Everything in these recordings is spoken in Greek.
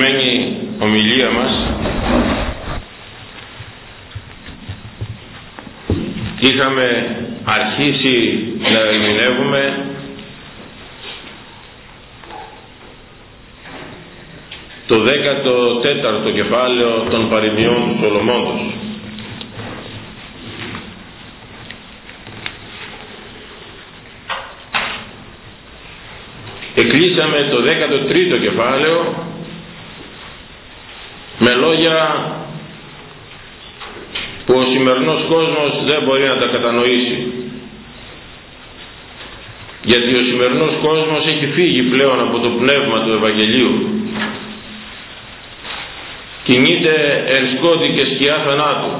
περασμένη ομιλία μας είχαμε αρχίσει να ερμηνεύουμε το 14ο κεφάλαιο των παροιμιών του Σολομώντος. Εκλείσαμε το 13ο κεφάλαιο με λόγια που ο σημερινός κόσμος δεν μπορεί να τα κατανοήσει, γιατί ο σημερινός κόσμος έχει φύγει πλέον από το πνεύμα του Ευαγγελίου, κινείται εν σκότη και σκιά θανάτου.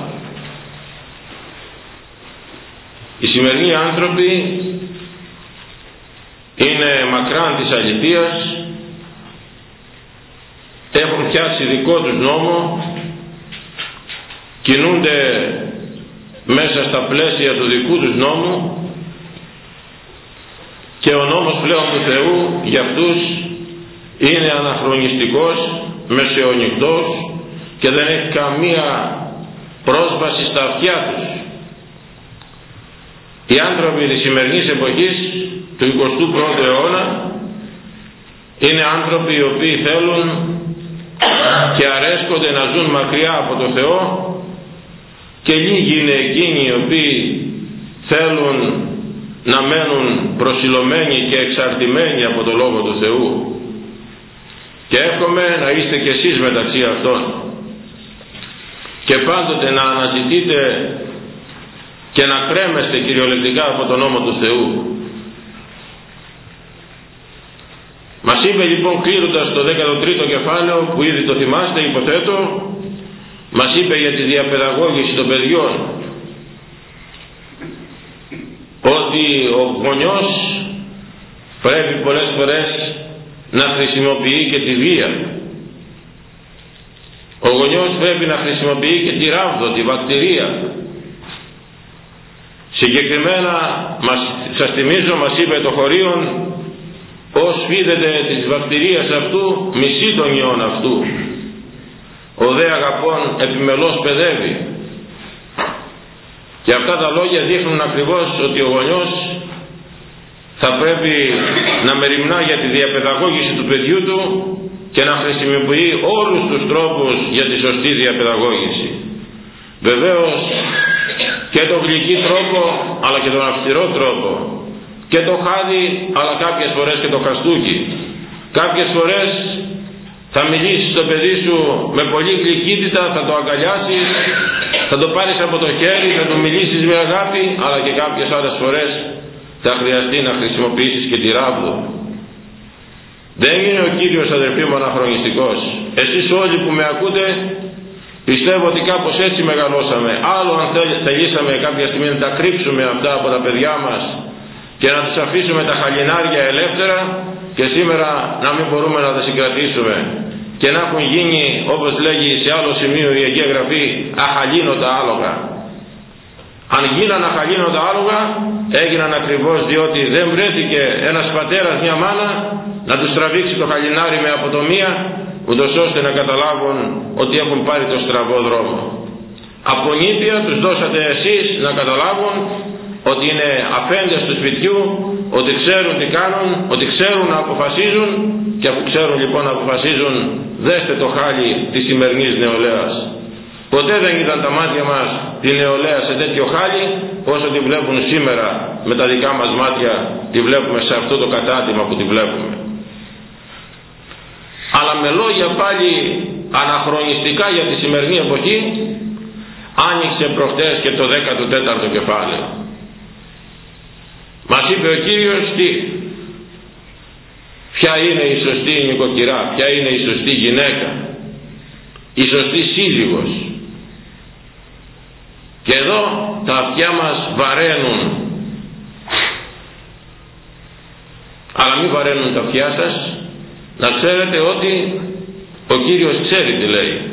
Οι σημερινοί άνθρωποι είναι μακράν της αληθείας, έχουν φτιάξει δικό τους νόμο, κινούνται μέσα στα πλαίσια του δικού τους νόμου και ο νόμος πλέον του Θεού για αυτούς είναι αναχρονιστικός, μεσαιωνικτός και δεν έχει καμία πρόσβαση στα αυτιά τους. Οι άνθρωποι της σημερινής εποχής του 21ου αιώνα είναι άνθρωποι οι οποίοι θέλουν και αρέσκονται να ζουν μακριά από το Θεό και λίγοι είναι εκείνοι οι οποίοι θέλουν να μένουν προσιλωμένοι και εξαρτημένοι από το Λόγο του Θεού. Και εύχομαι να είστε κι εσείς μεταξύ αυτών και πάντοτε να αναζητείτε και να κρέμεστε κυριολεκτικά από τον νόμο του Θεού. Μας είπε λοιπόν, κλείνοντας το 13ο κεφάλαιο που ήδη το θυμάστε υποθέτω, μας είπε για τη διαπαιδαγώγηση των παιδιών ότι ο γονιός πρέπει πολλές φορές να χρησιμοποιεί και τη βία. Ο γονιός πρέπει να χρησιμοποιεί και τη ράβδο, τη βακτηρία. Συγκεκριμένα σας θυμίζω, μας είπε το χωρίον, ως φίδεται της βακτηρίας αυτού μισεί τον ιόν αυτού, ο δε αγαπών επιμελώς παιδεύει. Και αυτά τα λόγια δείχνουν ακριβώς ότι ο γονιός θα πρέπει να μεριμνά για τη διαπαιδαγώγηση του παιδιού του και να χρησιμοποιεί όλους τους τρόπους για τη σωστή διαπαιδαγώγηση. Βεβαίως και τον γλυκý τρόπο αλλά και τον αυστηρό τρόπο, και το χάδι αλλά κάποιες φορές και το χαστούκι. Κάποιες φορές θα μιλήσεις στο παιδί σου με πολύ γλυκύτητα, θα το αγκαλιάσεις, θα το πάρεις από το χέρι, θα του μιλήσεις με αγάπη, αλλά και κάποιες άλλες φορές θα χρειαστεί να χρησιμοποιήσεις και τη ράβδο. Δεν είναι ο Κύριος, αδερφοί μου, αναχρονιστικός. Εσείς όλοι που με ακούτε, πιστεύω ότι κάπως έτσι μεγαλώσαμε. Άλλο αν θελήσαμε κάποια στιγμή να τα κρύψουμε αυτά από τα παιδιά μας και να τους αφήσουμε τα χαλινάρια ελεύθερα και σήμερα να μην μπορούμε να τα συγκρατήσουμε και να έχουν γίνει, όπως λέγει σε άλλο σημείο η Αγία Γραφή, αχαλήνωτα άλογα. Αν γίναν αχαλήνωτα άλογα, έγιναν ακριβώς διότι δεν βρέθηκε ένας πατέρας, μια μάνα να τους τραβήξει το χαλινάρι με αποτομία, ούτως ώστε να καταλάβουν ότι έχουν πάρει το στραβό δρόμο. Από νήπια τους δώσατε εσείς να καταλάβουν ότι είναι αφέντες του σπιτιού, ότι ξέρουν τι κάνουν, ότι ξέρουν να αποφασίζουν, και αφού ξέρουν λοιπόν να αποφασίζουν, δέστε το χάλι της σημερινής νεολαίας. Ποτέ δεν είδαν τα μάτια μας τη νεολαία σε τέτοιο χάλι όσο τη βλέπουν σήμερα με τα δικά μας μάτια, τη βλέπουμε σε αυτό το κατάτημα που τη βλέπουμε. Αλλά με λόγια πάλι αναχρονιστικά για τη σημερινή εποχή, άνοιξε προχτές και το 14ο κεφάλαιο. Μας είπε ο Κύριος ποια είναι η σωστή νοικοκυρά, ποια είναι η σωστή γυναίκα, η σωστή σύζυγος. Και εδώ τα αυτιά μας βαραίνουν, αλλά μην βαραίνουν τα αυτιά σας. Να ξέρετε ότι ο Κύριος ξέρει τι λέει.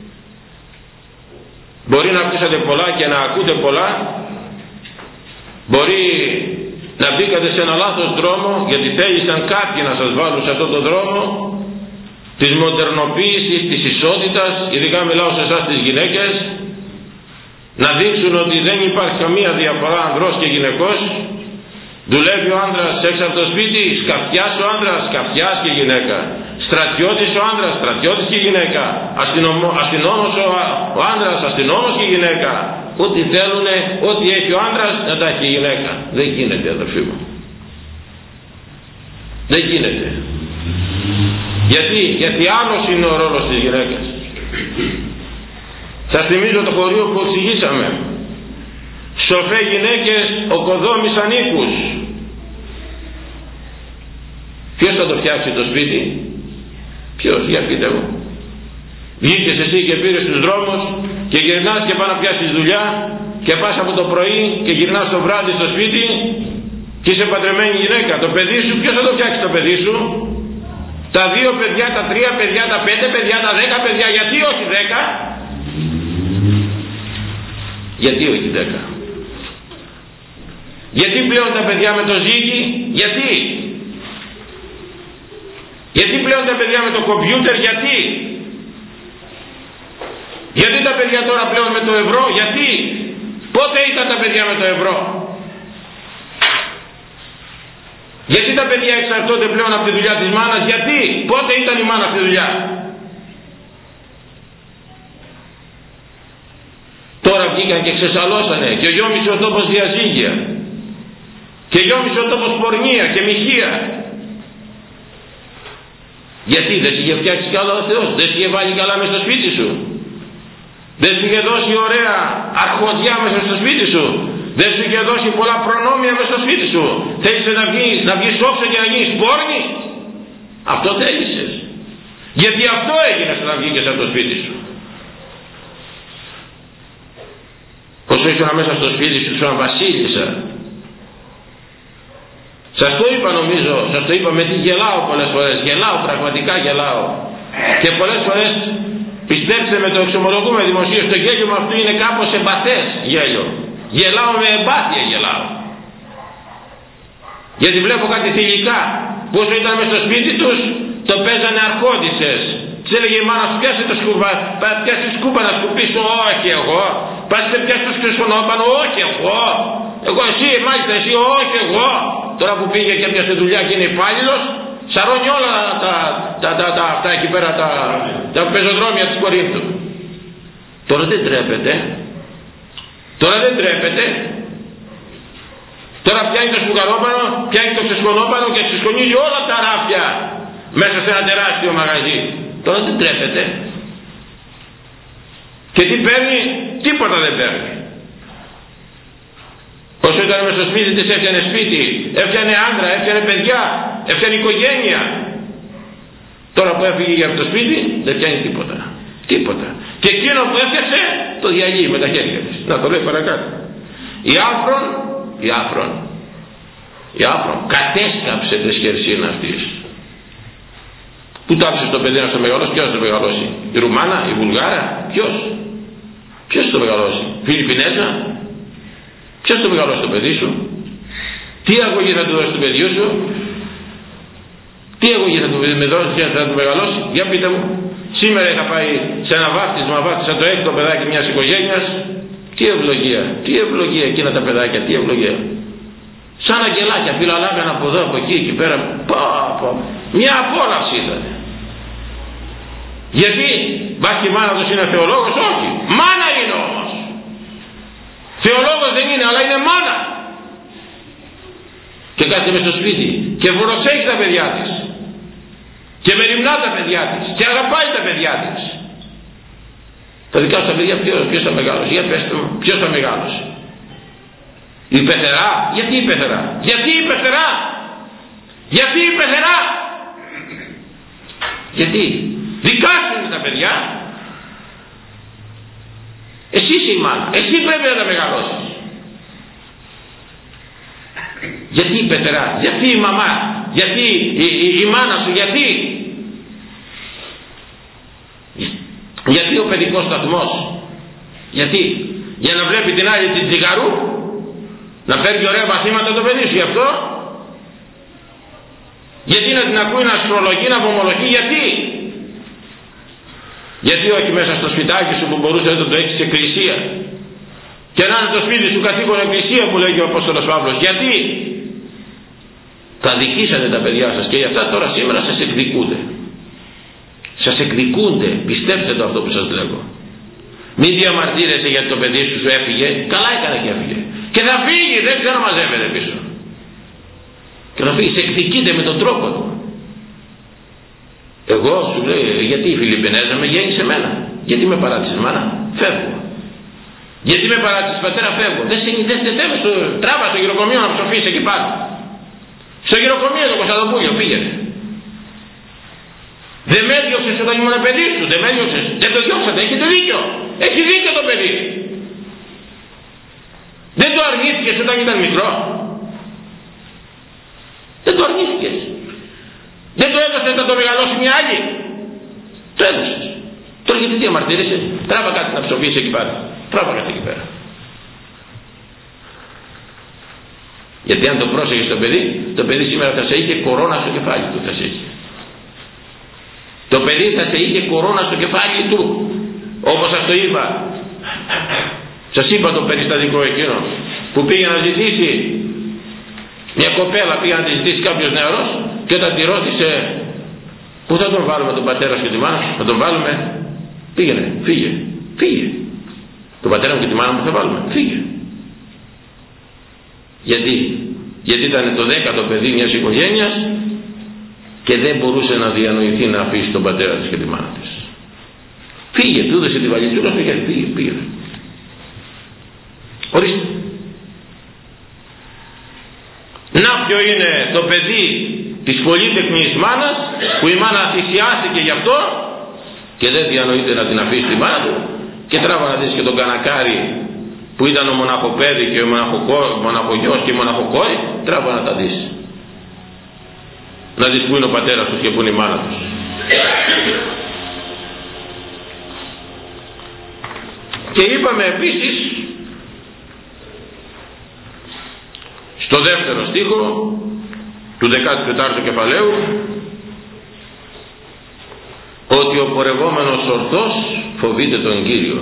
Μπορεί να ακούσατε πολλά και να ακούτε πολλά, μπορεί να μπήκατε σε ένα λάθος δρόμο γιατί θέλησαν κάποιοι να σας βάλουν σε αυτόν τον δρόμο, της μοντερνοποίησης, της ισότητας, ειδικά μιλάω σε εσάς τις γυναίκες, να δείξουν ότι δεν υπάρχει καμία διαφορά ανδρός και γυναικός. Δουλεύει ο άντρας έξω από το σπίτι, σκαφιάς ο άντρας, σκαφιάς και γυναίκα. Στρατιώτης ο άντρας, στρατιώτης και γυναίκα. Αστυνόμος ο άντρας, αστυνόμος και γυναίκα. Ό,τι θέλουνε, ό,τι έχει ο άντρας να τα έχει η γυναίκα. Δεν γίνεται, αδερφοί μου. Δεν γίνεται. Γιατί άλλος είναι ο ρόλος της γυναίκας. Σας θυμίζω το χωρίο που εξηγήσαμε. Σοφέ γυναίκες οκοδόμης ανήκους. Ποιος θα το φτιάξει το σπίτι? Ποιος? Για πείτε μου. Βγήκες εσύ και πήρες τους δρόμους και γυρνάς και πας να πιάσεις δουλειά και πας από το πρωί και γυρνάς το βράδυ στο σπίτι και είσαι παντρεμένη γυναίκα. Το παιδί σου, ποιος θα το φτιάξει το παιδί σου? Τα 2 παιδιά, τα 3 παιδιά, τα 5 παιδιά, τα 10 παιδιά. Γιατί όχι 10? Γιατί όχι 10? Γιατί πλέον τα παιδιά με το ζύγι? Γιατί πλέον τα παιδιά με το κομπιούτερ? Γιατί τα παιδιά τώρα πλέον με το ευρώ? Πότε ήταν τα παιδιά με το ευρώ? Γιατί τα παιδιά εξαρτώνται πλέον από τη δουλειά της μάνας? Πότε ήταν η μάνα στη δουλειά? Τώρα βγήκαν και ξεσαλώσανε και γιόμισε ο τόπος διαζύγια και γιόμισε ο τόπος πορνεία και μοιχεία. Γιατί δεν σου είχε φτιάξει καλά ο Θεός? Δεν σου είχε βάλει καλά μέσα στο σπίτι σου? Δεν σου είχε δώσει ωραία αρχοντιά μέσα στο σπίτι σου? Δεν σου είχε δώσει πολλά προνόμια μέσα στο σπίτι σου? Θέλεις να βγεις όξω και να γίνεις πόρνη? Αυτό θέλησες? Γιατί αυτό έγινες να βγήκες από το σπίτι σου. Όσο ήσουν μέσα στο σπίτι σου, ήσουν βασίλισσα. Σας το είπα νομίζω, σας το είπα, με τι γελάω πολλές φορές. Γελάω, πραγματικά γελάω. Και πολλές φορές, πιστέψτε με, το εξομολογούμε δημοσίως, το γέλιο μου αυτό είναι κάπως εμπαθές γέλιο. Γελάω με εμπάθεια, γελάω. Γιατί βλέπω κάτι θηλυκά που όσο ήταν μέσα στο σπίτι τους, το παίζανε αρχόντισσες. Της έλεγε η μάνα σου, πιάσε το σκούπα, πιάσε τη σκούπα να σκουπίσω. Όχι εγώ. Πας και πιάσε το σκρισονόπανο. Όχι εγώ. Εσύ, μάλιστα εσύ. Όχι εγώ. Τώρα που πήγε και έπιασε δουλειά και είναι υπάλληλος, σαρώνει όλα αυτά εκεί πέρα, τα πεζοδρόμια της Κορίνθου. Τώρα δεν τρέπεται. Τώρα πιάνει το σκουγαρόπανο, πιάνει το ξεσκονόπανο και ξεσκονίζει όλα τα ράφια μέσα σε ένα τεράστιο μαγαζί. Τώρα δεν τρέπεται. Και τι παίρνει? Τίποτα δεν παίρνει. Όσο ήταν μέσα στο σπίτι της, έφτιανε σπίτι, έφτιανε άντρα, έφτιανε παιδιά, έφτιανε οικογένεια. Τώρα που έφυγε για το σπίτι δεν πιάνει τίποτα. Και εκείνο που έφτιαξε το διαλύει με τα χέρια της. Να το λέει παρακάτω. Η άφρον κατέσκαψε τη σχερσίνα αυτής. Πού το άφησε το παιδί να στο μεγαλώσει? Ποιος το μεγαλώσει? Η Ρουμάνα, η Βουλγάρα? Ποιος το μεγαλώσει? Φιλιππινέζα? Ποιος το μεγαλώσει το παιδί σου? Τι αγωγή θα του δώσει το παιδί σου? Τι αγωγή θα του δώσει και θα του μεγαλώσει? Για πείτε μου. Σήμερα είχα πάει σε ένα βάφτισμα το έκτο παιδάκι μιας οικογένειας. Τι ευλογία εκείνα τα παιδάκια, τι ευλογία. Σαν αγγελάκια φυλαλάγαν από εδώ, από εκεί πέρα. Μια απόλαυση ήταν. Γιατί? Μπας και η μάνα τους είναι θεολόγος? Όχι. Μάνα είναι όμως. Θεολόγος δεν είναι, αλλά είναι μάνα. Και κάθεται μες στο σπίτι και προσέχει τα παιδιά της. Και μεριμνά τα παιδιά της. Και αγαπάει τα παιδιά της. Τα δικά σου τα παιδιά ποιος θα μεγαλώσει? Για πέστε μου, ποιος θα μεγαλώσει? Η πεθερά? Γιατί η πεθερά? Γιατί δικά σου είναι τα παιδιά. Εσύ είσαι η μάνα, εσύ πρέπει να τα μεγαλώσεις. Γιατί η πεθερά? Γιατί η μαμά? Γιατί η μάνα σου? Γιατί ο παιδικός σταθμός? Για να βλέπει την άλλη την τσιγαρού, να φέρει ωραία μαθήματα το παιδί σου? Γι' αυτό? Γιατί να την ακούει να αστρολογεί, να βομολογεί? Γιατί όχι μέσα στο σπιτάκι σου που μπορούσε να το έχεις σε εκκλησία? Και να είναι το σπίτι σου καθήκον εκκλησία που λέγει ο Απόστολος Παύλος. Γιατί? Τα δικήσατε τα παιδιά σας και γι' αυτά τώρα σήμερα σας εκδικούνται. Σας εκδικούνται. Πιστέψτε το αυτό που σας λέγω. Μην διαμαρτύρεσαι γιατί το παιδί σου έφυγε. Καλά έκανε και έφυγε. Και θα φύγει, δεν ξαναμαζεύεται πίσω. Και να φύγει, σε εκδικείται με τον τρόπο του. Εγώ σου λέει, γιατί η Φιλιππινέζα με γέννησε εμένα? Γιατί με παράτησες μάνα? Φεύγω. Γιατί με παράτησες πατέρα? Φεύγω. Δεν στο τράβα στο γυροκομείο να ψοφείς εκεί πάνω. Στο γυροκομείο το Κωνσταντοπούλιο πήγαινε. Δεν με έδιωξες όταν ήμουν παιδί σου, δεν με έδιωξες, δεν το διώξατε, έχετε δίκιο. Έχει δίκιο το παιδί. Δεν το αρνήθηκες όταν ήταν μικρό. Δεν το αρνήθηκες. Δεν το έδωσες να το μεγαλώσει μια άλλη. Το έδωσες. Τώρα γιατί διαμαρτύρεσαι? Τράβα κάτι να ψοφείς εκεί πάνω. Τράβα κάτι εκεί πέρα. Γιατί αν το πρόσεχες το παιδί σήμερα θα σε είχε κορώνα στο κεφάλι του, θα σε είχε. Το παιδί θα σε είχε κορώνα στο κεφάλι του. Όπως σας το είπα. Σας είπα το περιστατικό εκείνο που πήγε να ζητήσει μια κοπέλα, πήγε να τη ζητήσει κάποιος νεαρός και όταν τη ρώτησε πού θα τον βάλουμε τον πατέρα σου και τη μάνα σου? Θα τον βάλουμε? Πήγαινε, φύγε. Τον πατέρα μου και τη μάνα μου θα βάλουμε? Φύγε. Γιατί ήταν το 10ο παιδί μιας οικογένειας και δεν μπορούσε να διανοηθεί να αφήσει τον πατέρα της και τη μάνα της. Φύγε, του έδωσε τη βαλιτσούλα στο χέρι, πήγε. Ορίστε. Να ποιο είναι το παιδί της πολύτεκνης μάνας που η μάνα θυσιάστηκε γι' αυτό και δεν διανοείται να την αφήσει τη μάνα του, και τράβα να δεις και τον κανακάρι που ήταν ο μοναχοπέδι και ο μοναχογιός και η μοναχοκόρη, τράβα να τα δεις. Να δεις που είναι ο πατέρας τους και που είναι η μάνα τους. Και είπαμε επίσης στο δεύτερο στίχο του 14ου κεφαλαίου ότι ο πορευόμενος ορθός φοβείται τον Κύριο.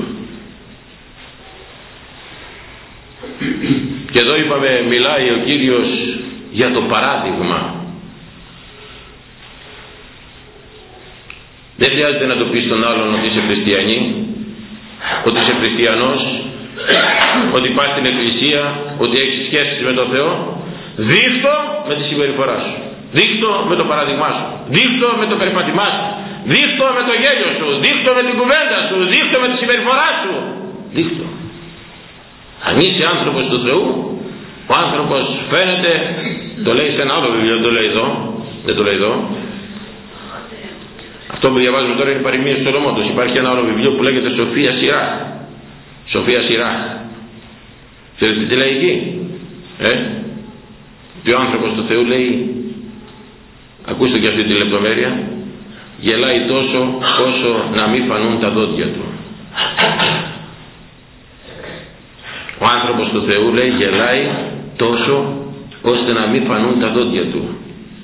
Και εδώ είπαμε, μιλάει ο Κύριος για το παράδειγμα. Δεν χρειάζεται να το πεις στον άλλον ότι είσαι χριστιανή, ότι είσαι χριστιανός, ότι πας στην εκκλησία, ότι έχεις σχέσεις με τον Θεό. Δείχτω με τη συμπεριφορά σου, δείχτω με το παράδειγμά σου, δείχτω με το περπατημά σου, δείχτω με το γέλιο σου, δείχτω με την κουβέντα σου, δείχτω με τη συμπεριφορά σου. Δείχτω. Αν είσαι άνθρωπος του Θεού, ο άνθρωπος φαίνεται, το λέει σε ένα άλλο βιβλίο, δεν το λέει εδώ, δεν το λέει εδώ. Αυτό που διαβάζουμε τώρα είναι παροιμίες του Σολομόντος. Υπάρχει ένα άλλο βιβλίο που λέγεται Σοφία Σιράχ. Σοφία Σιράχ. Ξέρετε τι λέει εκεί? Και ο άνθρωπος του Θεού λέει, ακούστε και αυτή τη λεπτομέρεια, γελάει τόσο όσο να μην φανούν τα δόντια του. Ο άνθρωπος του Θεού λέει γελάει τόσο ώστε να μην φανούν τα δόντια του.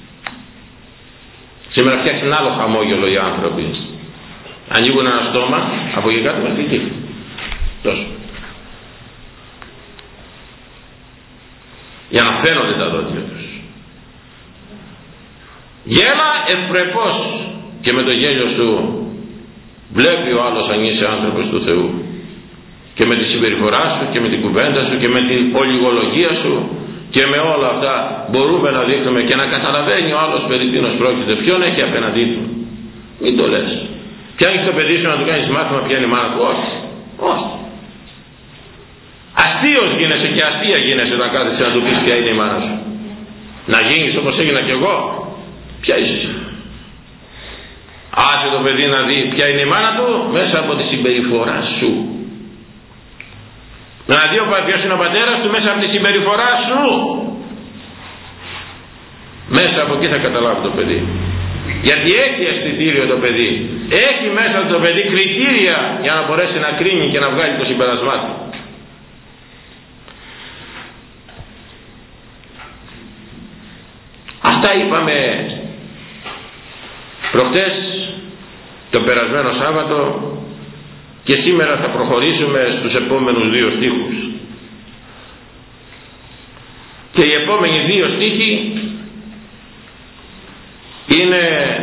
Σήμερα φτιάξουν άλλο χαμόγελο οι άνθρωποι. Ανοίγουν ένα στόμα από εκεί κάτω μέχρι εκεί. Τόσο. Για να φαίνονται τα δόντια τους. Γέλα ευπρεπώς και με το γέλιο σου βλέπει ο άλλος αν είσαι άνθρωπος του Θεού. Και με τη συμπεριφορά σου και με την κουβέντα σου και με την ολιγολογία σου και με όλα αυτά μπορούμε να δείχνουμε και να καταλαβαίνει ο άλλος περί τίνος πρόκειται, ποιον έχει απέναντί του. Μην το λες. Πιάνεις το παιδί σου να του κάνεις μάθημα ποια είναι η μάνα του? Όχι. Όχι. Αστείος γίνεσαι και αστεία γίνεσαι να κάθεσαι να του πεις ποια είναι η μάνα σου. Να γίνεις όπως έγινα κι εγώ. Ποια είσαι εσύ? Άσε το παιδί να δει ποια είναι η μάνα του μέσα από τη συμπεριφορά σου. Να δει ποιος είναι ο πατέρας του μέσα από τη συμπεριφορά σου. Μέσα από εκεί θα καταλάβει το παιδί. Γιατί έχει αισθητήριο το παιδί. Έχει μέσα το παιδί κριτήρια για να μπορέσει να κρίνει και να βγάλει το συμπερασμά του. Αυτά είπαμε προχτές το περασμένο Σάββατο και σήμερα θα προχωρήσουμε στους επόμενους δύο στίχους. Και οι επόμενοι δύο στίχοι είναι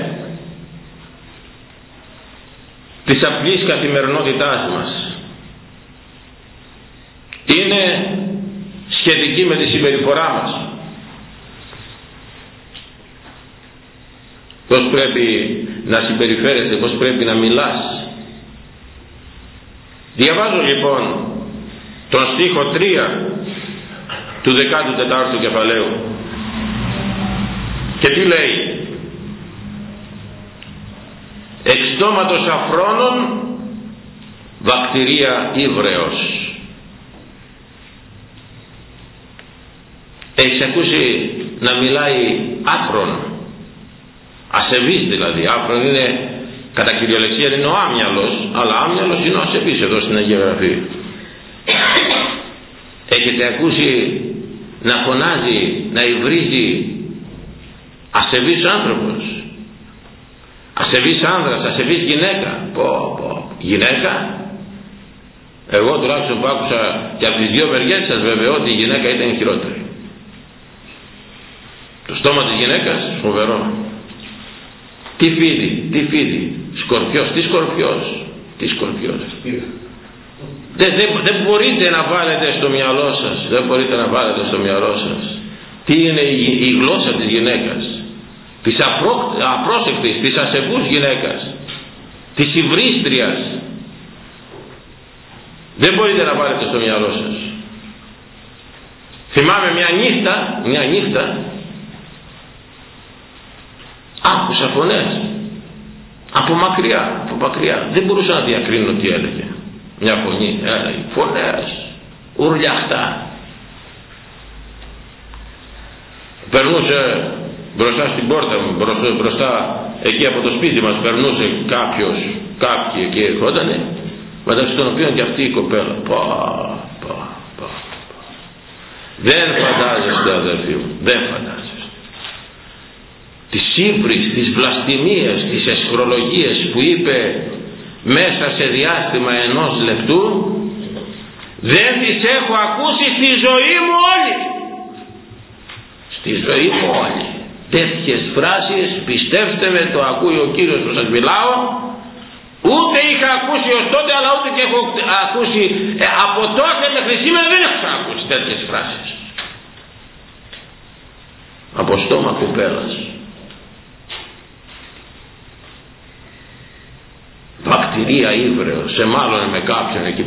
της απλής καθημερινότητάς μας. Είναι σχετική με τη συμπεριφορά μας. Πώς πρέπει να συμπεριφέρεσαι, πώς πρέπει να μιλάς. Διαβάζω λοιπόν τον στίχο 3 του 14ου κεφαλαίου και τι λέει? Εξ στόματος αφρόνων βακτηρία ύβρεως. Έχεις ακούσει να μιλάει άφρον, ασεβής δηλαδή? Άφρον είναι, κατά κυριολεξία είναι ο άμυαλος, αλλά άμυαλος είναι ο ασεβής εδώ στην Αγία Γραφή. Έχετε ακούσει να φωνάζει, να υβρίζει ασεβής άνθρωπος, ασεβής άνδρας, ασεβής γυναίκα? Γυναίκα? Εγώ τουλάχιστον που άκουσα και από τις δύο μεριές σας βέβαια ότι η γυναίκα ήταν χειρότερη. Το στόμα της γυναίκας φοβερό. Τι φίδι, σκορπιός, τι σκορπιός. Δεν μπορείτε να βάλετε στο μυαλό σας, τι είναι η γλώσσα της γυναίκας, της απρόσεκτης, της ασεβούς γυναίκας, της υβρίστριας. Δεν μπορείτε να βάλετε στο μυαλό σας. Θυμάμαι μια νύχτα άκουσα φωνές από μακριά, δεν μπορούσα να διακρίνω τι έλεγε. Μια φωνή έλεγε, φωνές, ουρλιαχτά. Περνούσε μπροστά στην πόρτα μου, μπροστά εκεί από το σπίτι μας, περνούσε κάποιοι εκεί ερχότανε, μεταξύ των οποίων και αυτή η κοπέλα. Δεν φαντάζεστε αδελφοί μου, δεν φαντάζεστε τις ύβρις, τις βλαστημίες, τις εσχρολογίες που είπε μέσα σε διάστημα 1 λεπτού, δεν τις έχω ακούσει στη ζωή μου όλη. Τέτοιες φράσεις, πιστέψτε με, το ακούει ο Κύριος που σας μιλάω, ούτε είχα ακούσει ως τότε, αλλά ούτε και έχω ακούσει από τότε μέχρι σήμερα, δεν έχω ακούσει τέτοιες φράσεις από στόμα κοπέλας. Βακτηρία ύβρεως, σε μάλλον με κάποιον εκεί.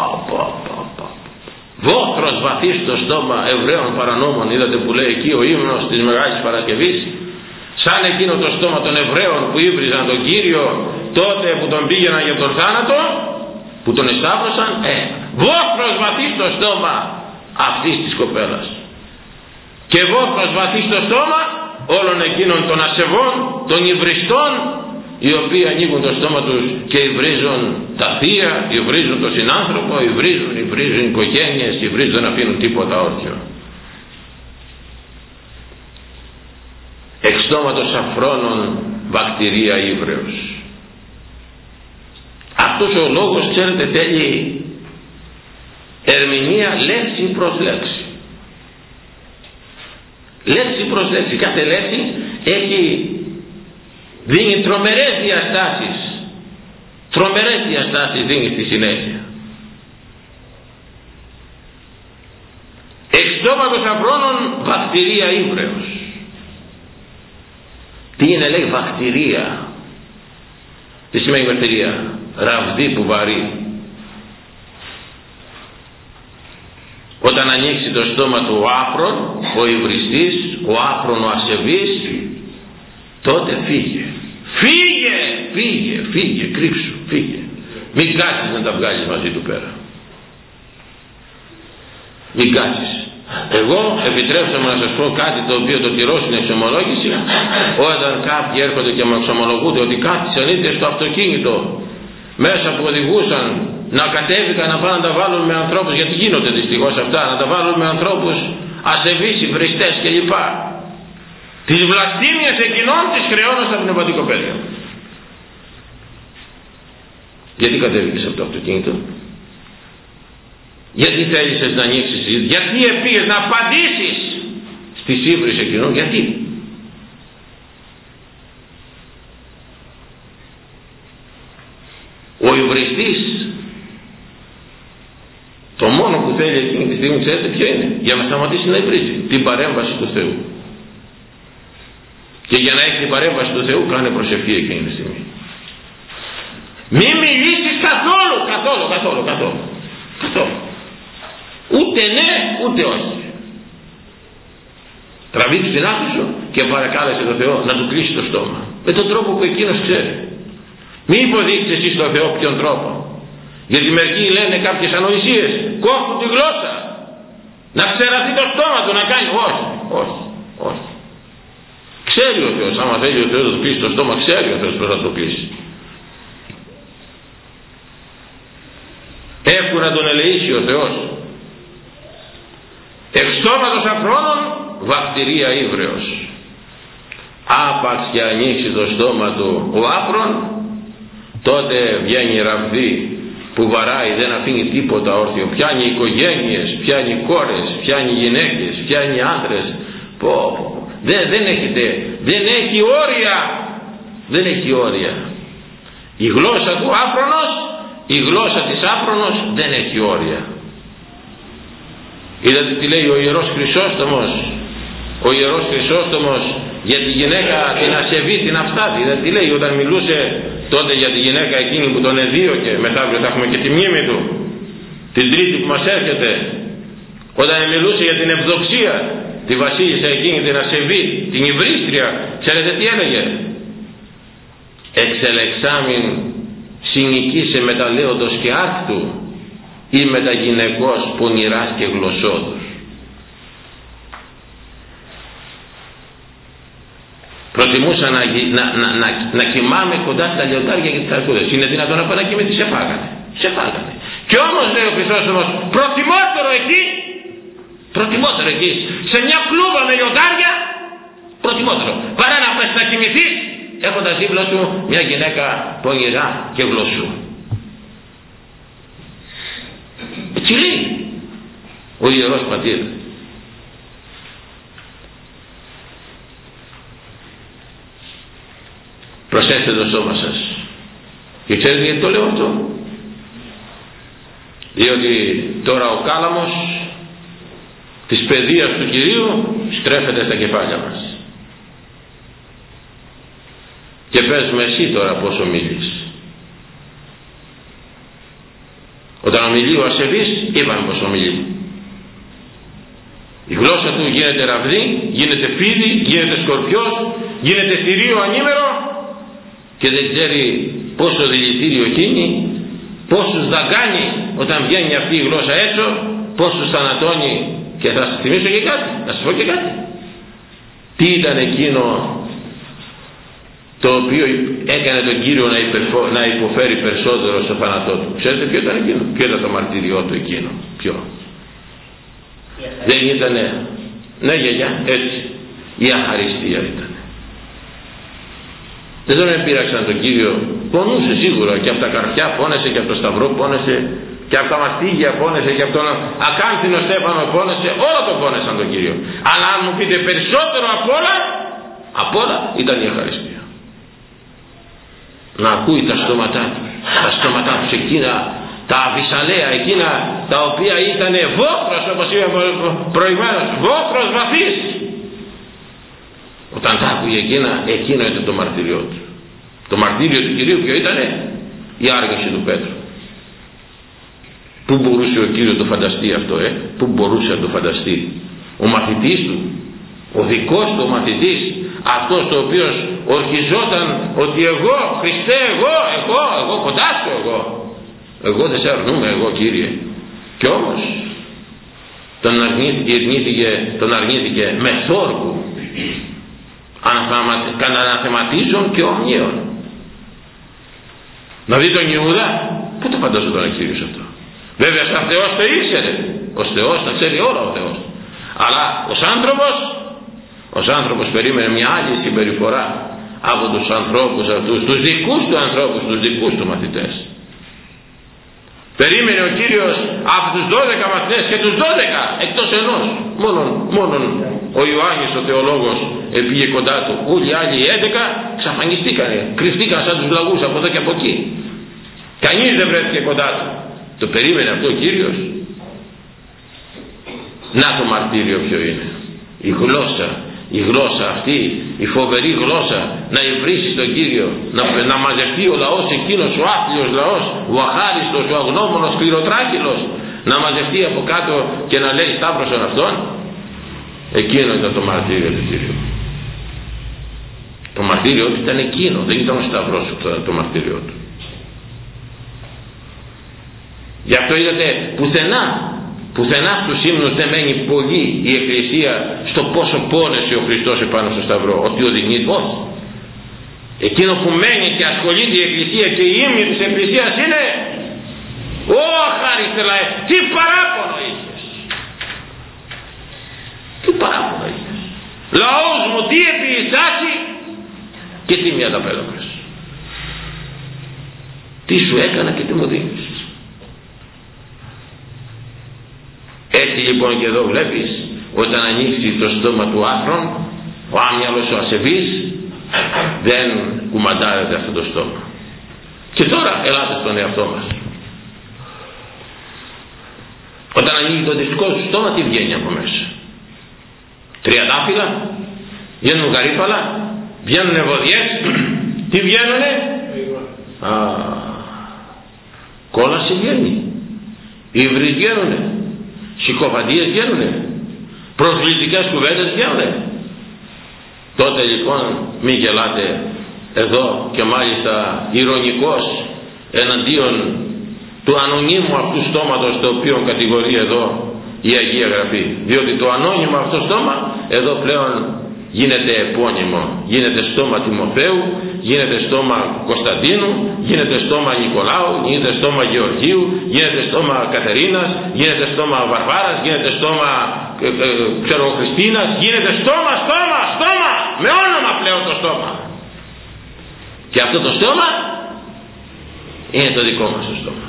Βόθρος βαθύ στο στόμα Εβραίων παρανόμων. Είδατε που λέει εκεί ο ύμνος της Μεγάλης Παρασκευής, σαν εκείνο το στόμα των Εβραίων που ύβριζαν τον Κύριο τότε που τον πήγαιναν για τον θάνατο, που τον εσταύρωσαν. Βόθρος βαθύ στο στόμα αυτής της κοπέλας, και βόθρος βαθύ στο στόμα όλων εκείνων των ασεβών, των υβριστών, οι οποίοι ανοίγουν το στόμα τους και υβρίζουν τα θεία, υβρίζουν τον συνάνθρωπο, υβρίζουν οικογένειες, υβρίζουν, δεν αφήνουν τίποτα όρθιο. Εξ στόματος αφρόνων βακτηρία ύβρεως. Αυτός ο λόγος, ξέρετε, θέλει ερμηνεία λέξη προς λέξη. Λέξη προς λέξη. Κάθε λέξη δίνει τρομερές διαστάσεις δίνει στη συνέχεια. Εξ στόματος αφρόνων βακτηρία ύβρεως. Τι είναι, λέει, βακτηρία? Τι σημαίνει βακτηρία? Ραβδί που βαρύ. Όταν ανοίξει το στόμα του ο άφρον, ο υβριστής, ο άφρον, ο ασεβής, τότε φύγε, κρύψου, φύγε. Μην κάτσεις να τα βγάλεις μαζί του πέρα. Μην κάτσεις. Εγώ επιτρέψτε μου να σας πω κάτι το οποίο το τηρώ στην εξομολόγηση. Όταν κάποιοι έρχονται και μου εξομολογούνται ότι κάθισαν είτε στο αυτοκίνητο μέσα που οδηγούσαν, να κατέβηκαν να πάνε να τα βάλουν με ανθρώπους, γιατί γίνονται δυστυχώς αυτά, να τα βάλουν με ανθρώπους ασεβείς, υβριστές κλπ. Τις βλαστήμιες εκείνων τις χρεώνω στα πνευματικοπαίδια. Γιατί κατέβηκες από το αυτοκίνητο? Γιατί θέλησες να ανοίξεις συζήτηση? Γιατί επήγες να απαντήσεις στις ύβρις εκείνων? Γιατί? Ο υβριστής, το μόνο που θέλει εκείνη τη στιγμή, ξέρετε ποιο είναι? Για να σταματήσει να υβρίζει. Την παρέμβαση του Θεού. Και για να έχει την παρέμβαση του Θεού, κάνε προσευχή εκείνη τη στιγμή. Μη μιλήσεις καθόλου. Ούτε ναι ούτε όχι. Τραβήξου την άκρη σου και παρακάλεσε τον Θεό να του κλείσει το στόμα με τον τρόπο που εκείνος ξέρει. Μη υποδείξεις εσύ στον Θεό ποιον τρόπο, γιατί μερικοί λένε κάποιες ανοησίες, κόφτουν τη γλώσσα, να ξεραθεί το στόμα του, να κάνει. Όχι. Ξέρει ο Θεός, άμα θέλει ο Θεός να του κλείσει το στόμα, ξέρει ο Θεός πώς θα το κλείσει. Έχουν να τον ελεήσει ο Θεός. Εξ στόματος αφρόνων βακτηρία ύβρεως. Άπαξ και ανοίξει το στόμα του ο άφρον, τότε βγαίνει ραβδί που βαράει, δεν αφήνει τίποτα όρθιο. Πιάνει οικογένειες, πιάνει κόρες, πιάνει γυναίκες, πιάνει άντρες. Δεν έχει όρια. Δεν έχει όρια. Η γλώσσα του άφρονος, η γλώσσα της άφρονος δεν έχει όρια. Είδατε τι λέει ο Ιερός Χρυσόστομος? Ο Ιερός Χρυσόστομος για τη γυναίκα την ασεβή, την αυστάτη. Είδατε τι λέει όταν μιλούσε τότε για τη γυναίκα εκείνη που τον εδίωκε? Μεθαύριο θα έχουμε και τη μνήμη του, την Τρίτη που μας έρχεται. Όταν μιλούσε για την ευδοξία, τη βασίλισσα εκείνη την ασεβή, την υβρίστρια, ξέρετε τι έλεγε? Εξελεξάμην συνοικήσε μεταλέοντος και άκτου ή μετα γυναικός πονηράς και γλωσσόδους. Προτιμούσα να κοιμάμαι κοντά στα λιοντάρια και τις αρκούδες. Είναι δυνατόν να πάω να κοιμηθεί? Σε φάγανε. Και όμως λέει ο Χρυσόστομος, προτιμότερο εκεί σε μια κλούβα με λιοντάρια, προτιμότερο παρά να πας να κοιμηθείς έχοντας δίπλα σου μια γυναίκα πονηρά και γλωσσού. Έτσι λέει ο Ιερός Πατήρ. Προσέξτε το σώμα σας. Και ξέρετε γιατί το λέω αυτό? Διότι τώρα ο κάλαμος της παιδείας του Κυρίου στρέφεται στα κεφάλια μας. Και πες με εσύ τώρα πόσο μιλείς. Όταν ομιλεί ο ασεβής, είπαμε πως ομιλεί. Η γλώσσα του γίνεται ραβδί, γίνεται φίδι, γίνεται σκορπιός, γίνεται θηρίο ανήμερο και δεν ξέρει πόσο δηλητήριο χύνει, πόσους δαγκάνει όταν βγαίνει αυτή η γλώσσα έξω, πόσους θανατώνει. Και θα σας θυμίσω και κάτι, να σας πω και κάτι. Τι ήταν εκείνο το οποίο έκανε τον Κύριο να υποφέρει περισσότερο στο θάνατό του? Ξέρετε ποιο ήταν εκείνο? Ποιο ήταν το μαρτύριό του εκείνο? Ποιο? Δεν ήτανε? Ναι γιαγιά, έτσι. Η αχαριστία ήταν. Δεν τον πείραξαν τον Κύριο. Πονούσε σίγουρα και από τα καρφιά πόνεσε και από το σταυρό πόνεσε και από τα μαστίγια πόνεσε και από τον ακάνθινο στέφανο πόνεσε. Όλα τον πόνεσαν τον Κύριο. Αλλά αν μου πείτε περισσότερο απ' όλα ήταν η αχαριστία. Να ακούει τα στόματά τους εκείνα, τα αβυσσαλαία εκείνα τα οποία ήταν βόθρος, όπως είπαμε προηγουμένως, βόθρος βαθύς. Όταν τα άκουγε εκείνο ήταν το μαρτύριό του. Το μαρτύριο του Κυρίου ποιο ήτανε? Η άργηση του Πέτρου. Πού μπορούσε ο Κύριος να το φανταστεί αυτό? Πού μπορούσε να το φανταστεί? Ο μαθητής του, ο δικός του ο μαθητής, αυτός το οποίος ορκιζόταν ότι εγώ Χριστέ, εγώ κοντά σου, εγώ δεν σε αρνούμε, εγώ Κύριε. Και όμως τον αρνήθηκε με θόρυβο, αναθεματίζων και ομνίων. Να δει τον Ιούδα, πού το φανταζόταν ο Κύριος αυτό? Βέβαια σαν Θεός το ήξερε, ως Θεός τα ξέρει όλα ο Θεός, αλλά ως άνθρωπος περίμενε μια άλλη συμπεριφορά από τους ανθρώπους αυτούς, τους δικούς του ανθρώπους, τους δικούς του μαθητές. Περίμενε ο Κύριος από τους 12 μαθητές και τους 12 εκτός ενός. Μόνον ο Ιωάννης ο θεολόγος πήγε κοντά του. Όλοι οι άλλοι 11 ξαφανιστήκανε, κρυφτήκαν σαν τους λαγούς από εδώ και από εκεί. Κανείς δεν βρέθηκε κοντά του. Το περίμενε αυτό ο Κύριος. Να το μαρτύριο ποιο είναι. Η γλώσσα αυτή, η φοβερή γλώσσα να υβρίσει τον Κύριο, να μαζευτεί ο λαός εκείνος, ο άθλιος λαός, ο αχάριστος, ο αγνώμονος, σκληροτράχυλος, να μαζευτεί από κάτω και να λέει σταύρωσον αυτόν. Εκείνο ήταν το μαρτύριο του Κύριου. Το μαρτύριο του ήταν εκείνο, δεν ήταν ο σταυρός το μαρτύριο του. Γι' αυτό είδατε πουθενά στους ύμνους δεν μένει πολύ η Εκκλησία στο πόσο πόνεσε ο Χριστός επάνω στο σταυρό, ότι οδηγεί, όχι. Εκείνο που μένει και ασχολείται η Εκκλησία και η ύμνη της Εκκλησίας είναι «Ω αχάριστε λαέ, τι παράπονο είχες! Τι παράπονο είχες! Λαός μου, τι επιεισάσει και τι μία τα πέλοκες! Τι σου έκανα και τι μου δίνεις!» Έτσι λοιπόν και εδώ βλέπεις, όταν ανοίξει το στόμα του άφρον, ο άμυαλος ο ασεβής δεν κουμαντάρεται αυτό το στόμα. Και τώρα ελάτε στον εαυτό μας. Όταν ανοίγει το δυστικό σου στόμα, τι βγαίνει από μέσα? Τριαντάφυλλα, βγαίνουν γαρίφαλα, βγαίνουν ευωδιές, τι βγαίνουνε? Κόλαση βγαίνει, ύβρις βγαίνουνε, συκοφαντίες βγαίνουνε, προσβλητικές κουβέντες βγαίνουνε. Τότε λοιπόν μην γελάτε εδώ και μάλιστα ειρωνικός εναντίον του ανωνύμου αυτού στόματος, το οποίο κατηγορεί εδώ η Αγία Γραφή, διότι το ανώνυμο αυτό στόμα εδώ πλέον γίνεται επώνυμο, γίνεται στόμα Τιμοθέου, γίνεται στόμα Κωνσταντίνου, γίνεται στόμα Νικολάου, γίνεται στόμα Γεωργίου, γίνεται στόμα Κατερίνας, γίνεται στόμα Βαρβάρας, γίνεται στόμα Χριστίνας, γίνεται στόμα, με όνομα πλέον το στόμα. Και αυτό το στόμα είναι το δικό μας το στόμα.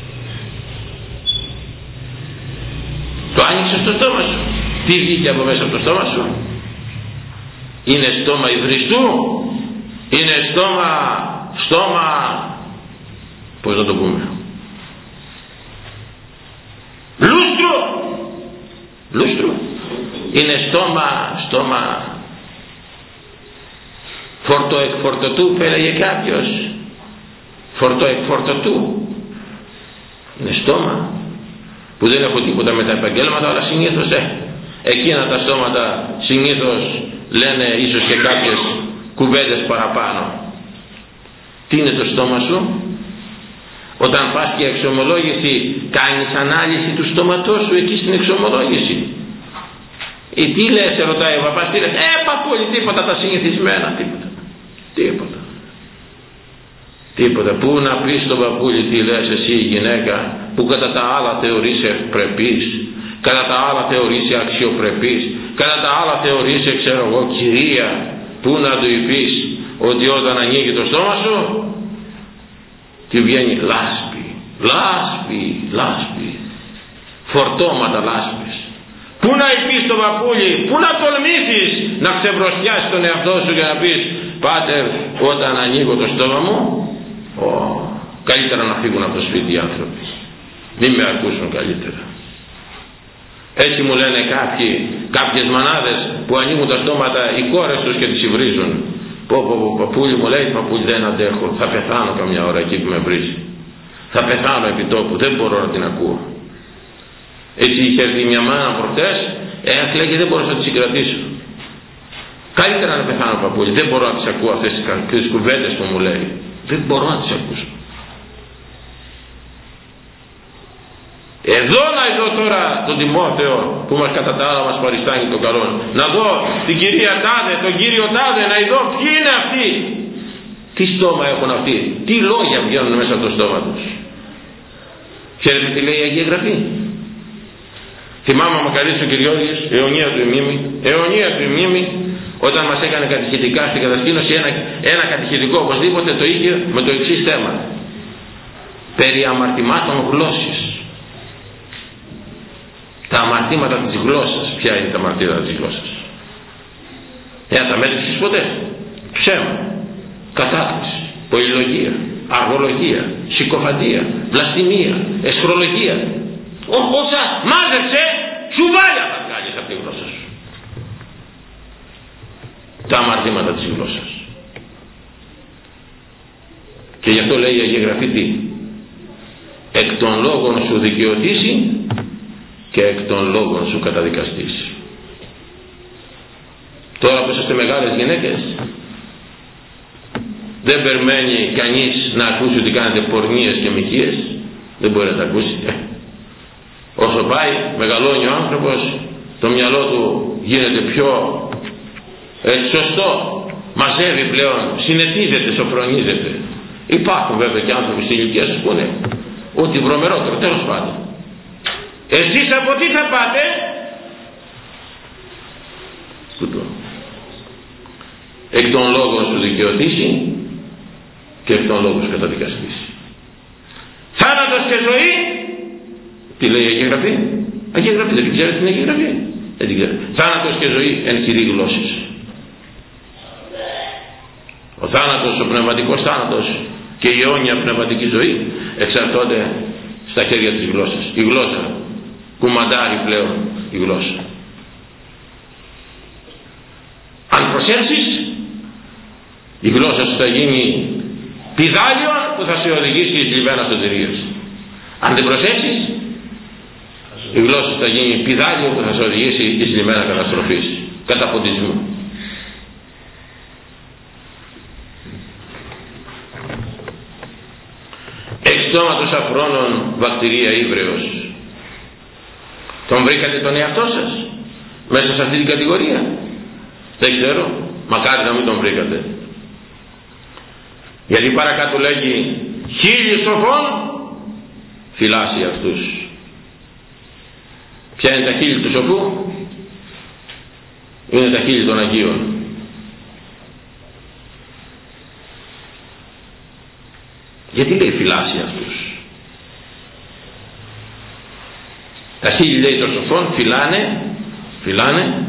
Το άνοιξες στο στόμα σου, τι βγήκε από μέσα από το στόμα σου? Είναι στόμα υβριστού, είναι στόμα πώς να το πούμε, λούστρου, είναι στόμα φορτοεκφορτωτού, που έλεγε κάποιος, φορτοεκφορτωτού. Είναι στόμα που δεν έχω τίποτα με τα επαγγέλματα, αλλά συνήθως εκείνα τα στόματα συνήθως λένε ίσως και κάποιες κουβέντες παραπάνω. Τι είναι το στόμα σου? Όταν πας και εξομολόγηση, κάνεις ανάλυση του στόματός σου εκεί στην εξομολόγηση? Ή τι λες, ρωτάει ο παπάς, τι λες? Παππούλη, τίποτα, τα συνηθισμένα, τίποτα. Πού να πεις στον παππούλη τι λες εσύ, η γυναίκα που κατά τα άλλα θεωρείς ευπρεπής, κατά τα άλλα θεωρείς αξιοπρεπής, κατά τα άλλα θεωρείς, ξέρω εγώ, κυρία? Πού να του πεις ότι όταν ανοίγει το στόμα σου τι βγαίνει? Λάσπη, φορτώματα λάσπης. Πού να πεις τον παππούλη, πού να τολμήσεις να ξεβροστιάσεις τον εαυτό σου και να πεις, πάτερ, όταν ανοίγω το στόμα μου, καλύτερα να φύγουν από το σπίτι οι άνθρωποι, μην με ακούσουν καλύτερα. Έτσι μου λένε κάποιες μανάδες που ανοίγουν τα στόματα οι κόρες τους και τις υβρίζουν. Παππούλη μου, λέει, παππούλη, δεν αντέχω, θα πεθάνω καμιά ώρα εκεί που με βρίζει, θα πεθάνω επί τόπου, δεν μπορώ να την ακούω. Έτσι είχε έρθει μια μάνα προχτές, λέει, και δεν μπορώ να τη συγκρατήσω. Καλύτερα να πεθάνω, παππούλη, δεν μπορώ να τις ακούω αυτές τις κουβέντες που μου λέει, δεν μπορώ να τις ακούσω. Εδώ να δω τώρα τον Τιμόθεο που μας κατά τα άλλα μας παριστάνει το καλό, να δω την κυρία Τάδε, τον κύριο Τάδε, να δω ποιοι είναι αυτοί, τι στόμα έχουν αυτοί, τι λόγια βγαίνουν μέσα από το στόμα τους. Ξέρετε τι λέει η Αγία Γραφή? Θυμάμαι ο Μακαρίτης ο Κυριώδης, αιωνία του η μνήμη, όταν μας έκανε κατηχητικά στην κατασκήνωση, ένα κατηχητικό οπωσδήποτε το είχε με το εξής θέμα. περί αμαρτημάτων γλώσσης. Τα αμαρτήματα της γλώσσας. Ποια είναι τα αμαρτήματα της γλώσσας? Τα μέτρησες ποτέ? Ψέμα, κατάκριση, πολυλογία, αργολογία, συκοφαντία, βλαστημία, εσχρολογία. Όσα μάζεψε, σουβάλια θα βγάλεις από τη γλώσσα σου. Τα αμαρτήματα της γλώσσας. Και γι' αυτό λέει η Αγία Γραφή τι? Εκ των λόγων σου δικαιωτήσει και εκ των λόγων σου καταδικαστήσει. Τώρα που είσαστε μεγάλες γυναίκες, δεν περιμένει κανείς να ακούσει ότι κάνετε πορνείες και μοιχείες. Δεν μπορεί να τα ακούσει. Όσο πάει, μεγαλώνει ο άνθρωπος, το μυαλό του γίνεται πιο σωστό, μαζεύει πλέον, συνετίζεται, σοφρονίζεται. Υπάρχουν βέβαια και άνθρωποι στην ηλικία σας που είναι ότι βρωμερότερο, τέλος πάντων. Εσείς από τι θα πάτε? Εκ των λόγων σου δικαιωτήσει και εκ των λόγων σου καταδικαστήσει. Θάνατος και ζωή. Τι λέει η Αγία Γραφή? Αγία Γραφή, δεν ξέρετε την Αγία Γραφή? Δεν την ξέρετε. Θάνατος και ζωή εν χειρή γλώσσης. Ο θάνατος, ο πνευματικός θάνατος και η αιώνια πνευματική ζωή εξαρτώνται στα χέρια της γλώσσας. Η γλώσσα κουμαντάρει πλέον, η γλώσσα. Αν προσέξεις, η γλώσσα σου θα γίνει πηδάλιο που θα σε οδηγήσει εις λιμένα σωτηρίας. Αν δεν προσέξεις, η γλώσσα σου θα γίνει πηδάλιο που θα σε οδηγήσει εις λιμένα καταστροφής, καταποντισμού. Εξ στόματος αφρόνων βακτηρία ύβρεως. Τον βρήκατε τον εαυτό σας μέσα σε αυτή την κατηγορία? Δεν ξέρω, μακάρι να μην τον βρήκατε. Γιατί παρακάτω λέγει χίλιοι σοφών φυλάσσει αυτούς. Ποια είναι τα χείλη του σοφού? Είναι τα χείλη των Αγίων. Γιατί λέει φυλάσσει αυτούς? Τα χείλη λέει των σοφών φυλάνε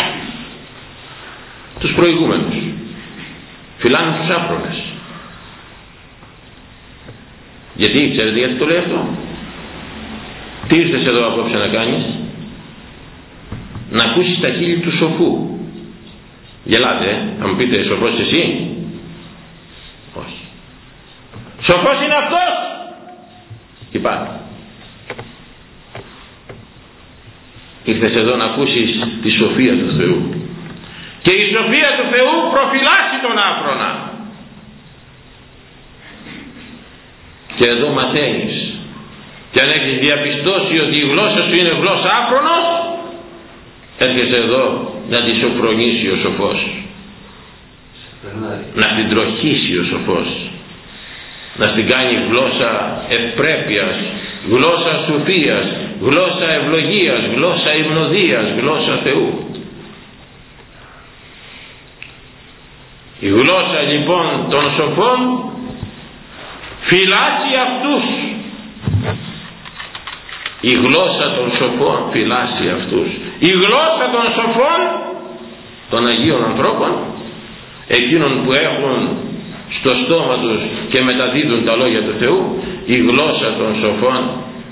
τους προηγούμενους, φυλάνε τους άφρονες. Γιατί, ξέρετε γιατί το λέει αυτό? Τι ήρθες εδώ απόψε να κάνεις? Να ακούσεις τα χείλη του σοφού. Γελάτε, θα μου πείτε σοφός εσύ? Όχι. Σοφός είναι αυτός. Και πάει. Ήρθες εδώ να ακούσεις τη σοφία του Θεού. Και η σοφία του Θεού προφυλάσσει τον άφρονα. Και εδώ μαθαίνεις. Και αν έχεις διαπιστώσει ότι η γλώσσα σου είναι γλώσσα άφρονος, έρχεσαι εδώ να τη σοφρονήσει ο σοφός. Να την τροχίσει ο σοφός. Να την κάνει γλώσσα ευπρέπειας, γλώσσα σοφίας, γλώσσα ευλογίας, γλώσσα υμνοδίας, γλώσσα Θεού. Η γλώσσα λοιπόν των σοφών φυλάσσει αυτούς. Η γλώσσα των σοφών φυλάσσει αυτούς. Η γλώσσα των σοφών, των Αγίων ανθρώπων, εκείνων που έχουν στο στόμα τους και μεταδίδουν τα λόγια του Θεού, η γλώσσα των σοφών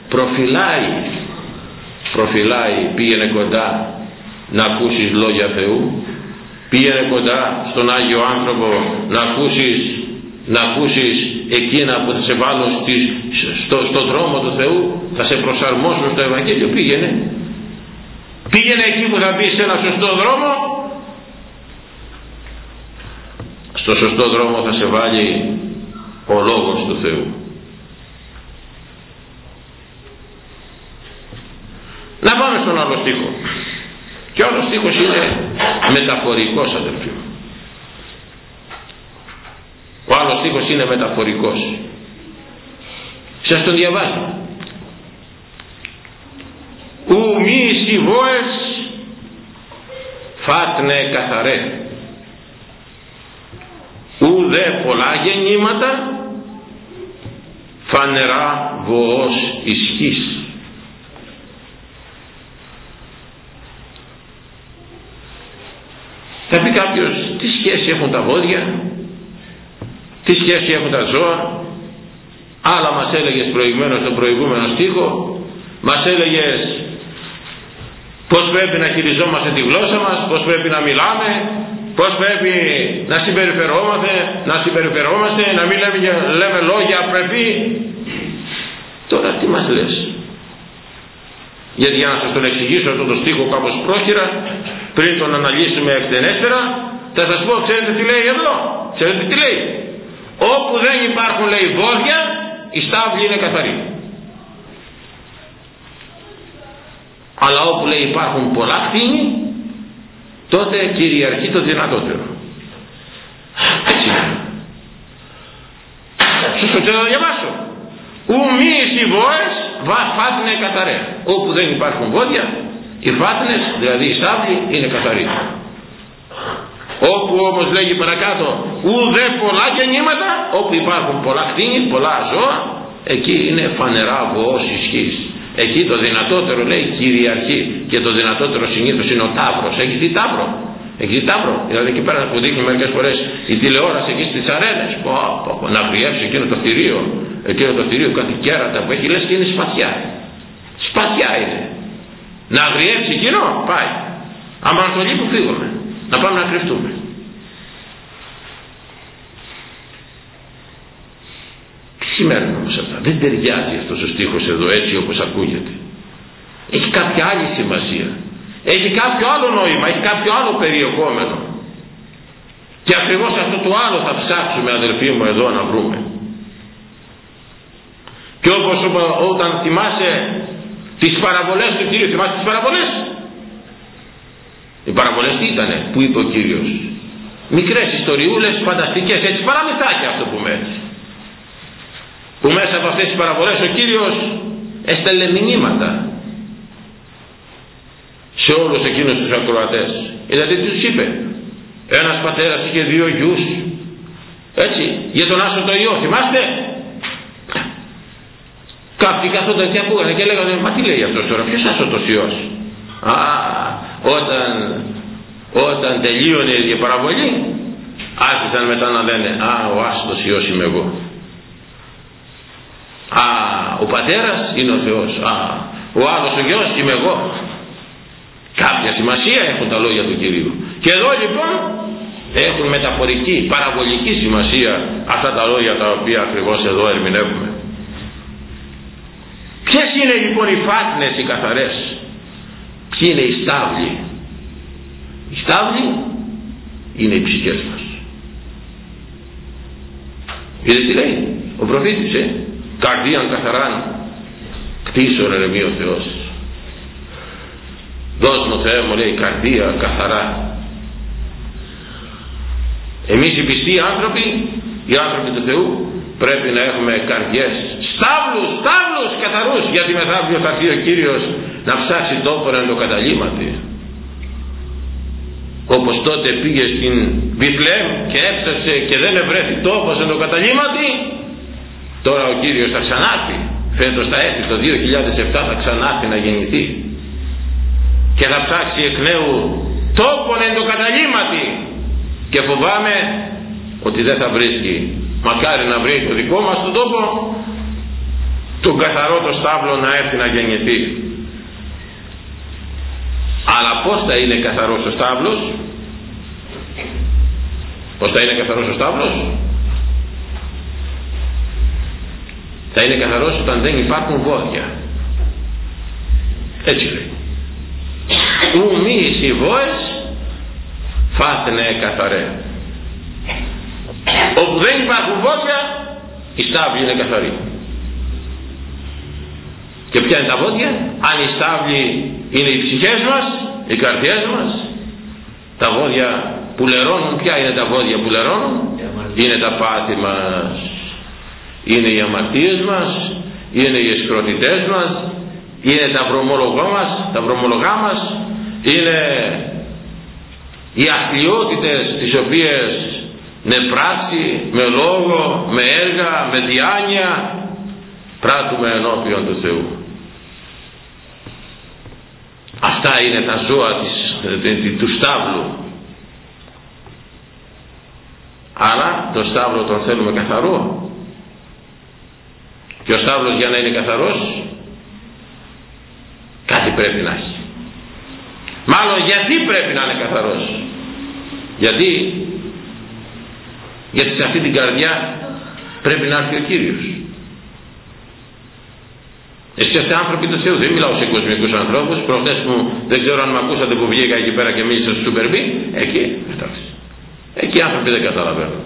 προφυλάει. Πήγαινε κοντά να ακούσεις λόγια Θεού, πήγαινε κοντά στον Άγιο άνθρωπο να ακούσεις εκείνα που θα σε βάλουν στο δρόμο του Θεού, θα σε προσαρμόσουν στο Ευαγγέλιο. Πήγαινε εκεί που θα μπεις σε ένα σωστό δρόμο. Στο σωστό δρόμο θα σε βάλει ο Λόγος του Θεού. Να πάμε στον άλλο στίχο. Και ο άλλος στίχος είναι μεταφορικός, αδελφοί μου. Ο άλλος στίχος είναι μεταφορικός. Σας τον διαβάζω. Ου μη σιβόες φάτνε καθαρέ. Ου δε πολλά γεννήματα φανερά βοός ισχύς. Θα πει κάποιος, τι σχέση έχουν τα βόδια, τι σχέση έχουν τα ζώα? Άλλα μας έλεγες προηγουμένως στον προηγούμενο στίχο, μας έλεγες πώς πρέπει να χειριζόμαστε τη γλώσσα μας, πώς πρέπει να μιλάμε, πώς πρέπει να συμπεριφερόμαστε, να μην λέμε λόγια απρεπή. Τώρα τι μας λες? Γιατί για να σας τον εξηγήσω αυτόν τον στίχο κάπως πρόχειρα, πριν τον αναλύσουμε εκτενέστερα, θα σας πω, ξέρετε τι λέει εδώ? Ξέρετε τι λέει? Όπου δεν υπάρχουν, λέει, βόδια, η στάβλη είναι καθαρή. Αλλά όπου, λέει, υπάρχουν πολλά κτήνη, τότε κυριαρχεί το δυνατότερο. Έτσι είναι. Σου το διαβάσω. Ουμείς οι βόες φάτνε καθαρέ. Όπου δεν υπάρχουν βόδια, οι φάτνες, δηλαδή η στάβλη, είναι καθαρή. Όπου όμως λέγει παρακάτω ουδέ πολλά γεννήματα, όπου υπάρχουν πολλά κτήνη, πολλά ζώα, εκεί είναι φανερά βοός ισχύς. Εκεί το δυνατότερο, λέει, κυριαρχεί. Και το δυνατότερο συνήθως είναι ο τάβρος. Έχει δει τάβρο? Έχει δει τάβρο? Δηλαδή εκεί πέρα που δείχνει μερικές φορές η τηλεόραση εκεί στις αρένες, να βριεύσει εκείνο το θηρίο, εκείνο το θηρίο, κάτι κέρατα που έχει, λες και είναι σπαθιά. Σπαθιά είναι. Να αγριέψει εκείνο, πάει. Αμαρτωλοί που φύγουμε, να πάμε να κρυφτούμε. Τι σημαίνουν όμως αυτά? Δεν ταιριάζει αυτός ο στίχος εδώ έτσι όπως ακούγεται. Έχει κάποια άλλη σημασία, έχει κάποιο άλλο νόημα, έχει κάποιο άλλο περιεχόμενο. Και ακριβώς αυτό το άλλο θα ψάξουμε, αδελφοί μου, εδώ να βρούμε. Και όπως όταν θυμάσαι τις παραβολές του Κύριου, θυμάσαι τις παραβολές? Οι παραβολές τι ήτανε που είπε ο Κύριος? Μικρές ιστοριούλες φανταστικές, έτσι, παραμυθάκια, αυτό που έτσι. Που μέσα από αυτές τις παραβολές ο Κύριος έστελνε μηνύματα σε όλους εκείνους τους ακροατές. Δηλαδή τι τους είπε? Ένας πατέρας είχε 2 γιους, έτσι, για τον άσωτο ιό, θυμάστε? Κάποιοι καθόνταν και ακούγανε και λέγανε, μα τι λέει αυτός τώρα, ποιος άσωτος ιός? Όταν τελείωνε η παραβολή, άρχισαν μετά να λένε, ο άσωτος ιός είμαι εγώ. Ο πατέρας είναι ο Θεός. Ο άλλος ο γιος είμαι εγώ. Κάποια σημασία έχουν τα λόγια του Κυρίου. Και εδώ λοιπόν έχουν μεταφορική, παραβολική σημασία αυτά τα λόγια τα οποία ακριβώς εδώ ερμηνεύουμε. Ποιες είναι λοιπόν οι φάτνες οι καθαρές? Ποιοι είναι οι στάβλοι? Οι στάβλοι είναι οι ψυχές μας. Είδες τι λέει ο προφήτης? Καρδίαν καθαράν κτίσον ερεμεί ο Θεός. Δώσ' μου, Θεέ μου, λέει, καρδία καθαρά. Εμείς οι πιστοί άνθρωποι, οι άνθρωποι του Θεού, πρέπει να έχουμε καρδιές στάβλους καθαρούς, γιατί μεθαύριο θα έρθει ο Κύριος να ψάξει τόπο να το καταλήμματι. Όπως τότε πήγε στην Βιθλεέμ και έφτασε και δεν ευρέθη τόπος να το καταλήμματι, τώρα ο Κύριος θα ξανάρθει. Φέτος θα έρθει, το 2007 θα ξανάρθει να γεννηθεί και θα ψάξει εκ νέου τόπον εν το καταλήμματι. Και φοβάμαι ότι δεν θα βρίσκει. Μακάρι να βρει το δικό μας τον τόπο, τον καθαρό το στάβλο, να έρθει να γεννηθεί. Αλλά πώς θα είναι καθαρός ο στάβλος? Πώς θα είναι καθαρός ο στάβλος? Θα είναι καθαρός όταν δεν υπάρχουν βόδια. Έτσι λέει. Ουμείς οι βόες φάθνε καθαρέ. Όπου δεν υπάρχουν βόδια, η στάβλη είναι καθαρή. Και ποια είναι τα βόδια? Αν η στάβλη είναι οι ψυχές μας, οι καρδιές μας, τα βόδια που λερώνουν, ποια είναι τα βόδια που λερώνουν? Είναι τα πάθη μας, είναι οι αμαρτίες μας, είναι οι εσχροτητές μας, είναι τα βρωμολογά μας, είναι οι αθλιότητες τις οποίες με πράξη, με λόγο, με έργα, με διάνοια πράττουμε ενώπιον του Θεού. Αυτά είναι τα ζώα του στάβλου. Αλλά το στάβλο τον θέλουμε καθαρό. Και ο στάβλος για να είναι καθαρός κάτι πρέπει να έχει. Μάλλον γιατί πρέπει να είναι καθαρός? Γιατί σε αυτή την καρδιά πρέπει να έρθει ο Κύριος. Εσείς είστε άνθρωποι του Θεού, δεν μιλάω σε κοσμικούς ανθρώπους. Προχτές που δεν ξέρω αν με ακούσατε που βγήκα εκεί πέρα και μίλησα στο Super B, εκεί οι άνθρωποι δεν καταλαβαίνουν.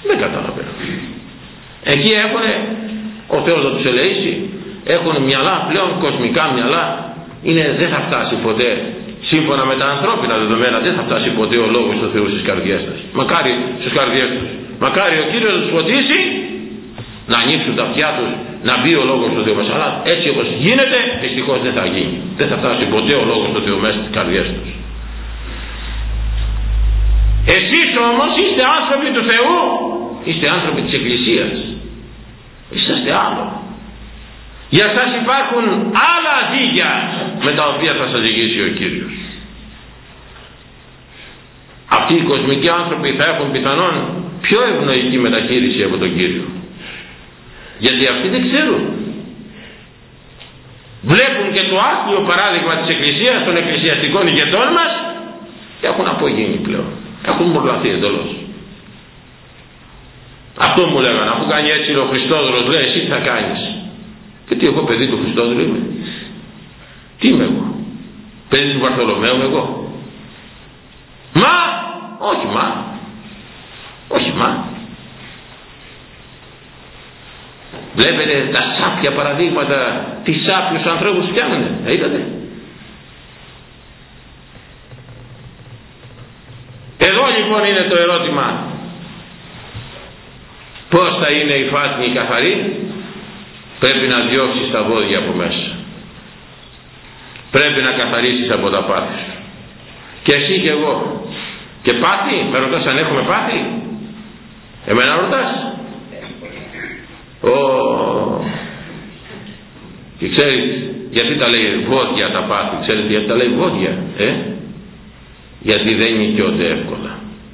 Εκεί έχουν, ο Θεός θα τους ελεήσει, έχουν μυαλά πλέον, κοσμικά μυαλά. Δεν θα φτάσει ποτέ, σύμφωνα με τα ανθρώπινα δεδομένα, δεν θα φτάσει ποτέ ο λόγος του Θεού στις καρδιές τους. Μακάρι στις καρδιές τους. Μακάρι ο Κύριος να τους φωτίσει, να ανοίξουν τα αυτιά τους, να μπει ο λόγος του Θεού μέσα. Αλλά έτσι όπως γίνεται, δυστυχώς δεν θα γίνει. Δεν θα φτάσει ποτέ ο λόγος του Θεού μέσα στις καρδιές τους. Εσείς όμως είστε άνθρωποι του Θεού, είστε άνθρωποι της Εκκλησίας. Είσαστε άλλο. Για σας υπάρχουν άλλα δίγια με τα οποία θα σας ηγήσει ο Κύριος. Αυτοί οι κοσμικοί άνθρωποι θα έχουν πιθανόν πιο ευνοϊκή μεταχείριση από τον Κύριο. Γιατί αυτοί δεν ξέρουν. Βλέπουν και το άθλιο παράδειγμα της Εκκλησίας, των εκκλησιαστικών ηγετών μας, και έχουν απογίνει πλέον. Έχουν μορλαθεί εντελώς. Αυτό μου λέγανε, αφού κάνει έτσι ο Χριστόδωρος, λέει, εσύ τι θα κάνεις? Και τι, εγώ παιδί του Χριστόδωρου είμαι? Τι είμαι εγώ? Παιδί του Βαρθολομαίου είμαι εγώ? Όχι μα. Βλέπετε τα σάπια παραδείγματα, τι σάπιους ανθρώπους φτιάνουνε, είδατε? Εδώ λοιπόν είναι το ερώτημα. Πώς θα είναι η φάτνη η καθαρή? Πρέπει να διώξεις τα βόδια από μέσα. Πρέπει να καθαρίσεις από τα πάθη σου. Και εσύ και εγώ. Και πάθη, με ρωτάς αν έχουμε πάθη? Εμένα ρωτάς? Και ξέρεις γιατί τα λέει βόδια τα πάθη? Ξέρετε γιατί τα λέει βόδια? Γιατί δεν νικιώνται εύκολα.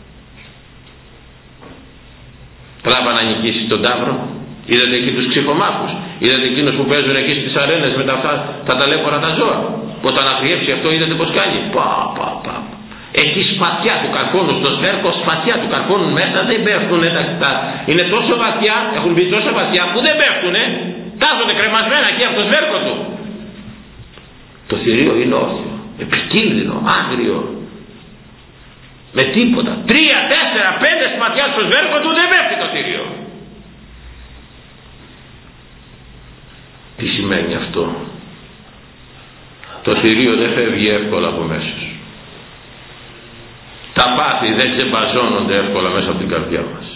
Τράβα να νικήσεις τον ταύρο. Είδατε εκεί τους ξυφομάχους? Είδατε εκείνους που παίζουν εκεί στις αρένες με τα ταλέπορα τα ζώα? Που όταν αθριέψει αυτό, είδατε πως κάνει? Εκεί σπαθιά του καρφώνουν στο σβέρκο, σπαθιά του καρφώνουν μέσα, δεν πέφτουν. Είναι τόσο βαθιά, έχουν μπει τόσο βαθιά που δεν πέφτουν. Τάζονται κρεμασμένα εκεί από το σβέρκο του. Το θηρίο είναι όρθιο, επικίνδυνο, άγριο. Με τίποτα. 3, 4, 5 σπαθιά στο σβέρκο του δεν πέφτει το θηρίο. Τι σημαίνει αυτό? Το θηρίο δεν φεύγει εύκολα από μέσα σου. Τα πάθη δεν ξεμπαζώνονται εύκολα μέσα από την καρδιά μας.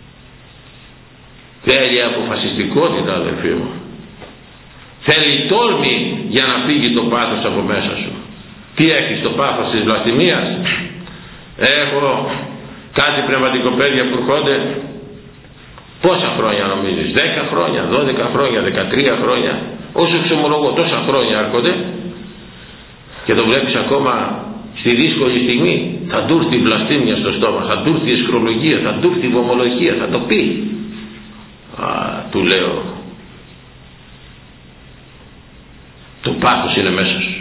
Θέλει αποφασιστικότητα, αδελφοί μου. Θέλει τόλμη για να φύγει το πάθος από μέσα σου. Τι έχεις? Το πάθος της βλαστημίας? Έχω κάτι πνευματικοπαίδια που έρχονται. Πόσα χρόνια νομίζεις? 10 χρόνια, 12 χρόνια, 13 χρόνια? Όσο εξομολογώ, τόσα χρόνια έρχονται και το βλέπεις ακόμα στη δύσκολη στιγμή. Θα του έρθει η βλαστήμια στο στόμα, θα του έρθει η αισχρολογία, θα του έρθει η βομολογία, θα το πει. Του λέω, το πάθος είναι μέσα σου.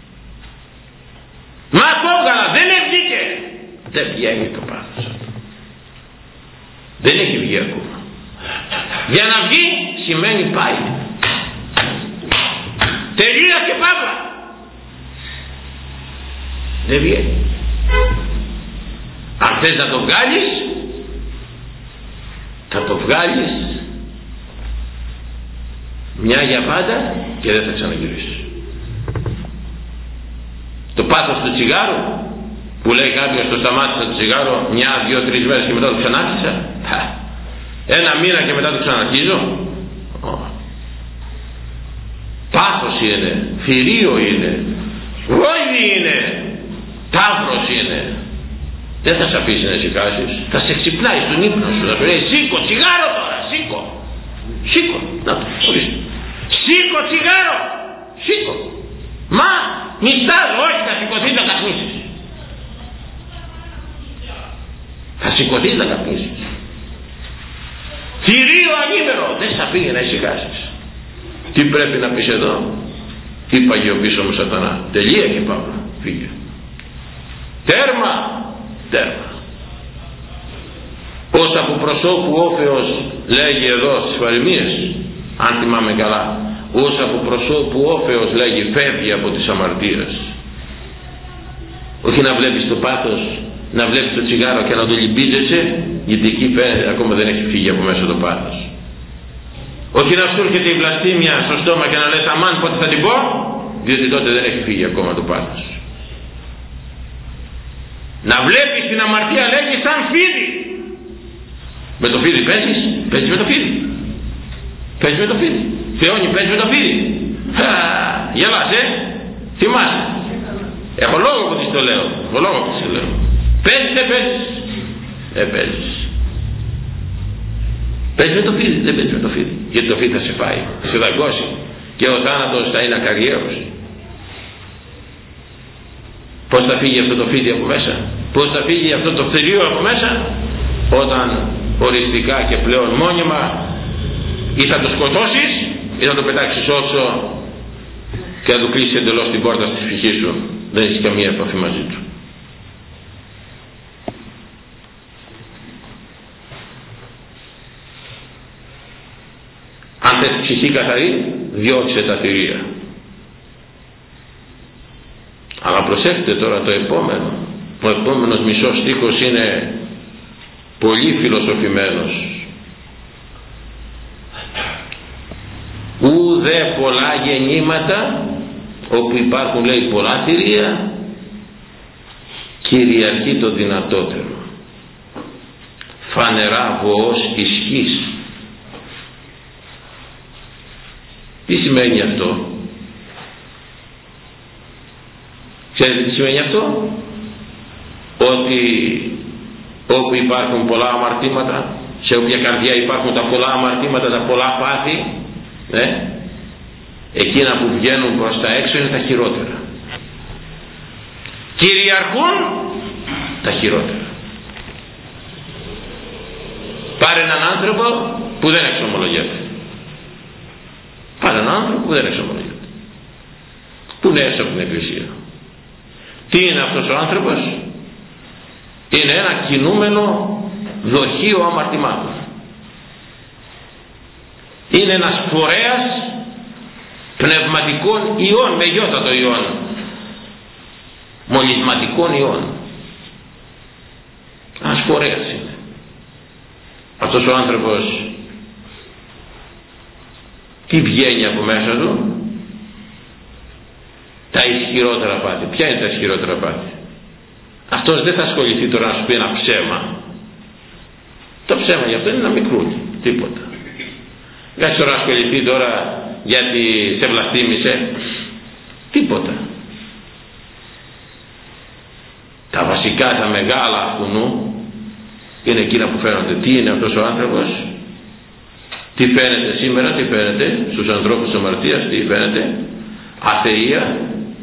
Μα το έβγαλα, δεν βγήκε. Δεν βγαίνει το πάθος. Δεν έχει βγει ακόμα. Για να βγει σημαίνει πάει. Τελεία και παύλα. Δεν βγαίνει. Αν θες να το βγάλεις, θα το βγάλεις μια για πάντα και δεν θα ξαναγυρίσεις. Το πάθος του τσιγάρου που λέει κάποιος το σταμάτησα το τσιγάρο 1, 2, 3 μέρες και μετά το ξανάρχισα. 1 μήνα και μετά το ξαναρχίζω. Πάθος είναι, θηρίο είναι, βόηδη είναι, ταύρος είναι. Δεν θα σε αφήσει να ησυχάσεις. Θα σε ξυπνάει στον ύπνο σου. Θα σου λέει σήκω τσιγάρο τώρα, σήκω. Να το, ορίστε. Σήκω τσιγάρο, σήκω. Μα μιστάζω, όχι, θα σηκωθείς να καπνίσεις. Θα σηκωθείς να καπνίσεις. Θηρίο ανήμερο, δεν θα πήγε να ησυχάσεις. Τι πρέπει να πεις εδώ? Είπα πίσω μου σατανά, τελεία και πάμε, φύγε. Τέρμα, τέρμα. Ως από προσώπου όφεως λέγει εδώ στις παροιμίες, αν θυμάμαι καλά, ως από προσώπου όφεως λέγει φεύγει από τις αμαρτίες. Όχι να βλέπεις το πάθος, να βλέπεις το τσιγάρο και να το λυμπίζεσαι, γιατί εκεί φαίνεται ακόμα δεν έχει φύγει από μέσα το πάθος. Όχι να σου έρχεται η βλαστήμια στο στόμα και να λες αμάν πότε θα την πω, διότι τότε δεν έχει φύγει ακόμα το πάθος. Να βλέπεις την αμαρτία λέγει σαν φίδι. Με το φίδι παίζεις, παίζεις με το φίδι. Παίζεις με το φίδι. Θεώνει, παίζεις με το φίδι. Γελάς, θυμάσαι. Έχω λόγο που της το λέω. Έχω λόγο που της το λέω. Παίζεις, δεν παίζεις. Παίζεις. Παίζεις με το φίδι, δεν παίζεις με το φίδι. Γιατί το φίδι θα σε φάει, θα σε δαγκώσει. Και ο θάνατος θα είναι ακαριαίος. Πώς θα φύγει αυτό το φίδι από μέσα? Πώς θα φύγει αυτό το θηρίο από μέσα? Όταν οριστικά και πλέον μόνιμα ή θα το σκοτώσεις ή θα το πετάξεις όξω και θα του κλείσεις εντελώς την πόρτα στη ψυχή σου. Δεν έχεις καμία επαφή μαζί του. Αν θες ψυχή καθαρή, διώξε τα θηρία. Αλλά προσέξτε τώρα το επόμενο. Ο επόμενος μισός στίχος είναι πολύ φιλοσοφημένος. Ουδέ πολλά γεννήματα, όπου υπάρχουν λέει πολλά θηρία, κυριαρχεί το δυνατότερο. Φανερά βοός ισχύς. Τι σημαίνει αυτό? Ξέρετε τι σημαίνει αυτό? Ότι όπου υπάρχουν πολλά αμαρτήματα, σε όποια καρδιά υπάρχουν τα πολλά αμαρτήματα, τα πολλά πάθη, εκείνα που βγαίνουν προς τα έξω είναι τα χειρότερα. Κυριαρχούν τα χειρότερα. Πάρε έναν άνθρωπο που δεν εξομολογείται. Πάρε έναν άνθρωπο που δεν εξομολογείται, που είναι έξω από την εκκλησία. Τι είναι αυτός ο άνθρωπος? Είναι ένα κινούμενο δοχείο αμαρτημάτων. Είναι ένας φορέας πνευματικών ιών, με γιώτατο ιών, μολυσματικών ιών. Ένας φορέας είναι. Αυτός ο άνθρωπος τι βγαίνει από μέσα του? Τα ισχυρότερα πάθη. Ποια είναι τα ισχυρότερα πάθη? Αυτός δεν θα ασχοληθεί τώρα να σου πει ένα ψέμα. Το ψέμα για αυτό είναι ένα μικρούλι, τίποτα. Δεν θα τώρα ασχοληθεί τώρα γιατί σε βλαστήμησε, τίποτα. Τα βασικά, τα μεγάλα αυτού νου είναι εκείνα που φαίνονται. Τι είναι αυτός ο άνθρωπος? Τι φαίνεται σήμερα? Τι φαίνεται στους ανθρώπους της αμαρτίας? Τι φαίνεται? Αθεία,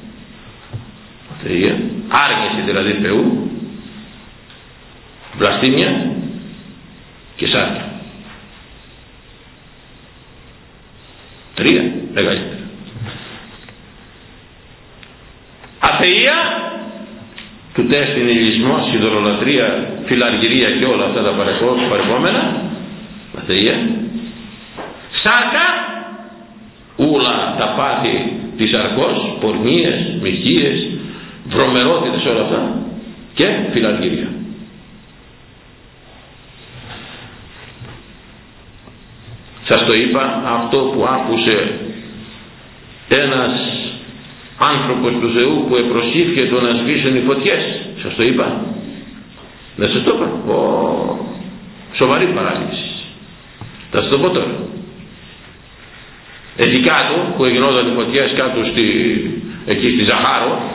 άρνηση δηλαδή Θεού, βλαστήμια και σάρκα. 3 μεγαλύτερα. Αθεία, του τέστην ηλισμός, ειδωλολατρία, φιλαργυρία και όλα αυτά τα παρεπόμενα. Αθεία. Σάρκα, ούλα τα πάθη της αρκός, πορνίες, μοιχείες, βρωμερότητες, όλα αυτά, και φιλαργυρία. Σας το είπα αυτό που άκουσε ένας άνθρωπος του Θεού που επροσήφιε να σβήσουν οι φωτιές. Σας το είπα? Δεν σας το είπα? Σοβαρή παράληψη. Θα σας το πω τώρα. Εκεί κάτω που γινόταν οι φωτιές κάτω εκεί στη Ζαχάρο,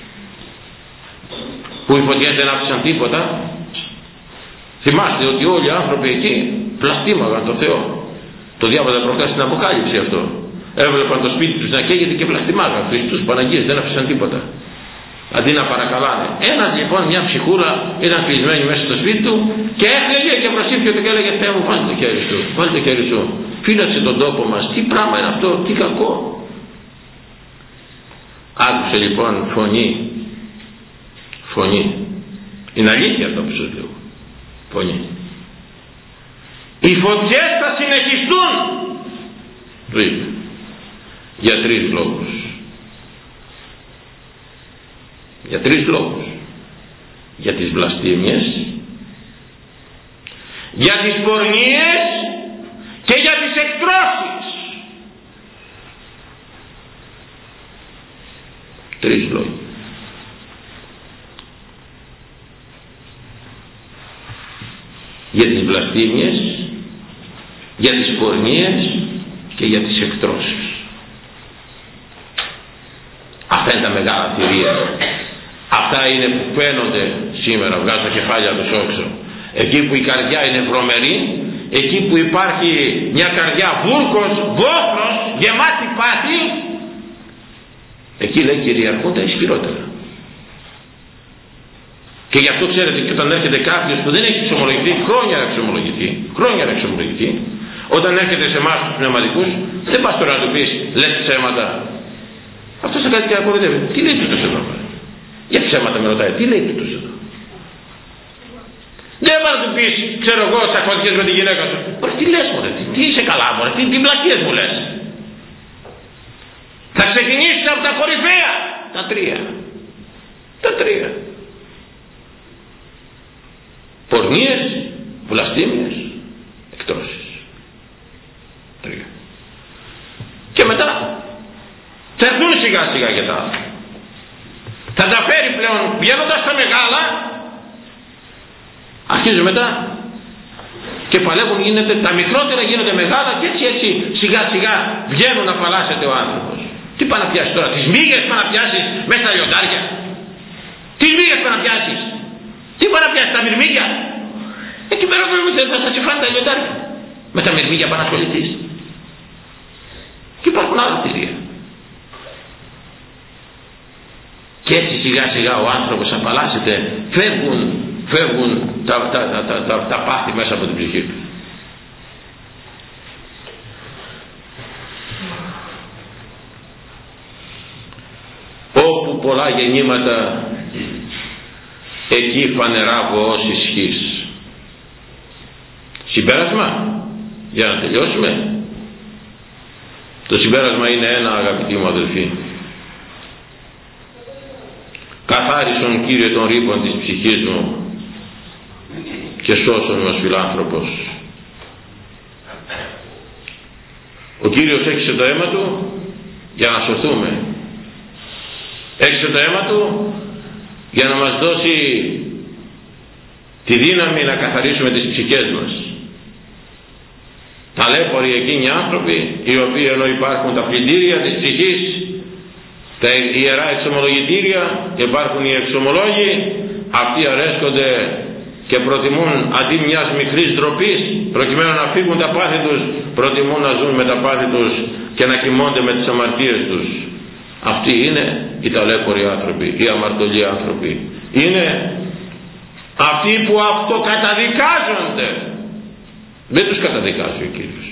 που οι φωτιές δεν άφησαν τίποτα, θυμάστε ότι όλοι οι άνθρωποι εκεί πλαστήμαγαν το Θεό. Το διάβαζα προχθές στην Αποκάλυψη αυτό. έβλεπαν το σπίτι τους να καίγεται και βλαστημάγαν. Χριστούς Παναγίες, δεν άφησαν τίποτα. Αντί να παρακαλάνε. Ένας λοιπόν, μια ψυχούλα ήταν κλεισμένη μέσα στο σπίτι του και έκλαιγε και προσήφιε και έλεγε: Θεέ μου, βάλτε το χέρι σου, βάλτε το χέρι σου. Φύλαξε τον τόπο μας. Τι πράγμα είναι αυτό, τι κακό. Άκουσε λοιπόν φωνή. Φωνή. Είναι αλήθεια αυτό που σου λέω. Φωνή. Οι φωτιές θα συνεχιστούν, του είπε, για 3 λόγους. Για 3 λόγους. Για τις βλαστήμιες, για τις πορνείες και για τις εκτρώσεις. 3 λόγοι. Για τις βλαστήμιες, για τις πορνείες και για τις εκτρώσεις. Αυτά είναι τα μεγάλα θηρία. Αυτά είναι που φαίνονται σήμερα, βγάζω τα κεφάλια τους όξω. Εκεί που η καρδιά είναι βρωμερή, εκεί που υπάρχει μια καρδιά βούρκος, βόθρος, γεμάτη πάθη, εκεί λέει κυριαρχούν τα ισχυρότερα. Και γι' αυτό ξέρετε, και όταν έρχεται κάποιος που δεν έχει εξομολογηθεί, χρόνια να εξομολογηθεί, όταν έρχεται σε εμάς τους πνευματικούς, δεν πας τώρα να του πεις λες ψέματα. Αυτός θα κάνει και να κοροϊδεύει. Τι λέει τούτος εδώ? Για ψέματα με ρωτάει, τι λέει τούτος εδώ? Δεν πας να του πεις, ξέρω εγώ, τσακωθήκες με τη γυναίκα σου. Τι λες μωρέ, τι είσαι καλά μωρέ, τι βλακίες μου λες? Θα ξεκινήσεις από τα κορυφαία. Τα τρία. Πορνείες, βλαστήμιες, εκτρώσεις. 3. Και μετά θα έρθουν σιγά σιγά και τα άλλα. Θα τα φέρει πλέον βγαίνοντας στα μεγάλα. Αρχίζουν μετά και παλεύουν, γίνεται, τα μικρότερα γίνονται μεγάλα και έτσι σιγά σιγά βγαίνουν να φαλάσσεται ο άνθρωπος. Τι πάει να πιάσεις τώρα? Τις μύγες πάει να πιάσεις μέσα στα λιοντάρια? Τι μύγες πάει να πιάσεις? Τι πάει να πιάσεις? Τα μυρμήγκια? Εκεί πέρα θα σας φάνε τα λιοντάρια. Με τα μυρμήγκια πάει να ασχοληθείς? Και υπάρχουν άλλα θηρία. Και έτσι σιγά σιγά ο άνθρωπος απαλλάσσεται, φεύγουν τα πάθη μέσα από την ψυχή του. Όπου πολλά γεννήματα, εκεί φανερά βοός ισχύς. Συμπέρασμα, για να τελειώσουμε. Το συμπέρασμα είναι ένα, αγαπητοί μου αδελφοί. Καθάρισον Κύριε των ρήπων της ψυχής μου και σώσον με ως φιλάνθρωπος. Ο Κύριος έξισε το αίμα Του για να σωθούμε. Έξισε το αίμα Του για να μας δώσει τη δύναμη να καθαρίσουμε τις ψυχές μας. Ταλέποροι εκείνοι άνθρωποι οι οποίοι, ενώ υπάρχουν τα πλυντήρια της ψυχής, τα ιερά εξομολογητήρια, και υπάρχουν οι εξομολόγοι, αυτοί αρέσκονται και προτιμούν αντί μιας μικρής ντροπής, προκειμένου να φύγουν τα πάθη τους, προτιμούν να ζουν με τα πάθη τους και να κοιμώνται με τις αμαρτίες τους. Αυτοί είναι οι ταλέποροι άνθρωποι, οι αμαρτωλοί άνθρωποι. Είναι αυτοί που αυτοκαταδικάζονται. Δεν τους καταδικάζει ο Κύριος.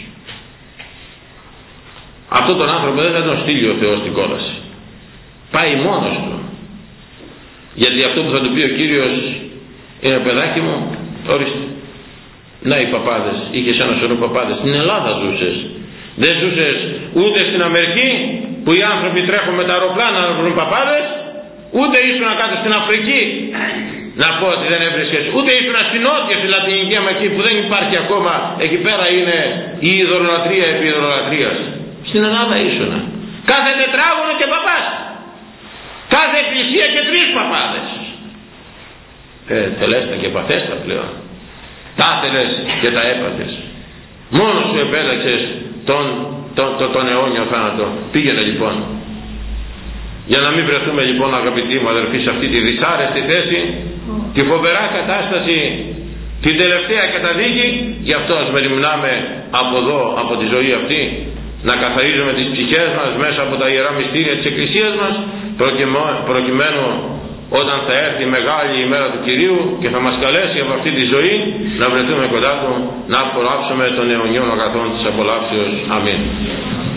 Αυτόν τον άνθρωπο δεν θα τον στείλει ο Θεός στην κόλαση. Πάει μόνος του. Γιατί αυτό που θα του πει ο Κύριος είναι, παιδάκι μου, ορίστε, να οι παπάδες, είχες ένα σωρό παπάδες, στην Ελλάδα ζούσες. Δεν ζούσες ούτε στην Αμερική που οι άνθρωποι τρέχουν με τα αεροπλάνα να βρουν παπάδες, ούτε ήσουν κάτω στην Αφρική, να πω ότι δεν έβρισκες, ούτε ήσουν στην Νότια, στη Λατινική Αμερική που δεν υπάρχει ακόμα. Εκεί πέρα είναι η ειδωλολατρία επί ειδωλολατρίας. Στην Ελλάδα ήσουν. Κάθε τετράγωνο και παπάς. Κάθε εκκλησία και 3 παπάδες. Τελέστα και παθέστα πλέον. Τα ήθελες και τα έπαθες. Μόνος σου επέλεξες τον αιώνιο θάνατο. Πήγαινε λοιπόν. Για να μην βρεθούμε λοιπόν, αγαπητοί μου αδερφοί, σε αυτή τη δυσάρεστη θέση, τη φοβερά κατάσταση, την τελευταία καταδίκη. Γι' αυτό ας μεριμνάμε από εδώ, από τη ζωή αυτή, να καθαρίζουμε τις ψυχές μας μέσα από τα ιερά μυστήρια της Εκκλησίας μας, προκειμένου όταν θα έρθει η μεγάλη ημέρα του Κυρίου και θα μας καλέσει από αυτή τη ζωή να βρεθούμε κοντά Του, να απολαύσουμε των αιωνιών αγαθών της απολαύσεως. Αμήν.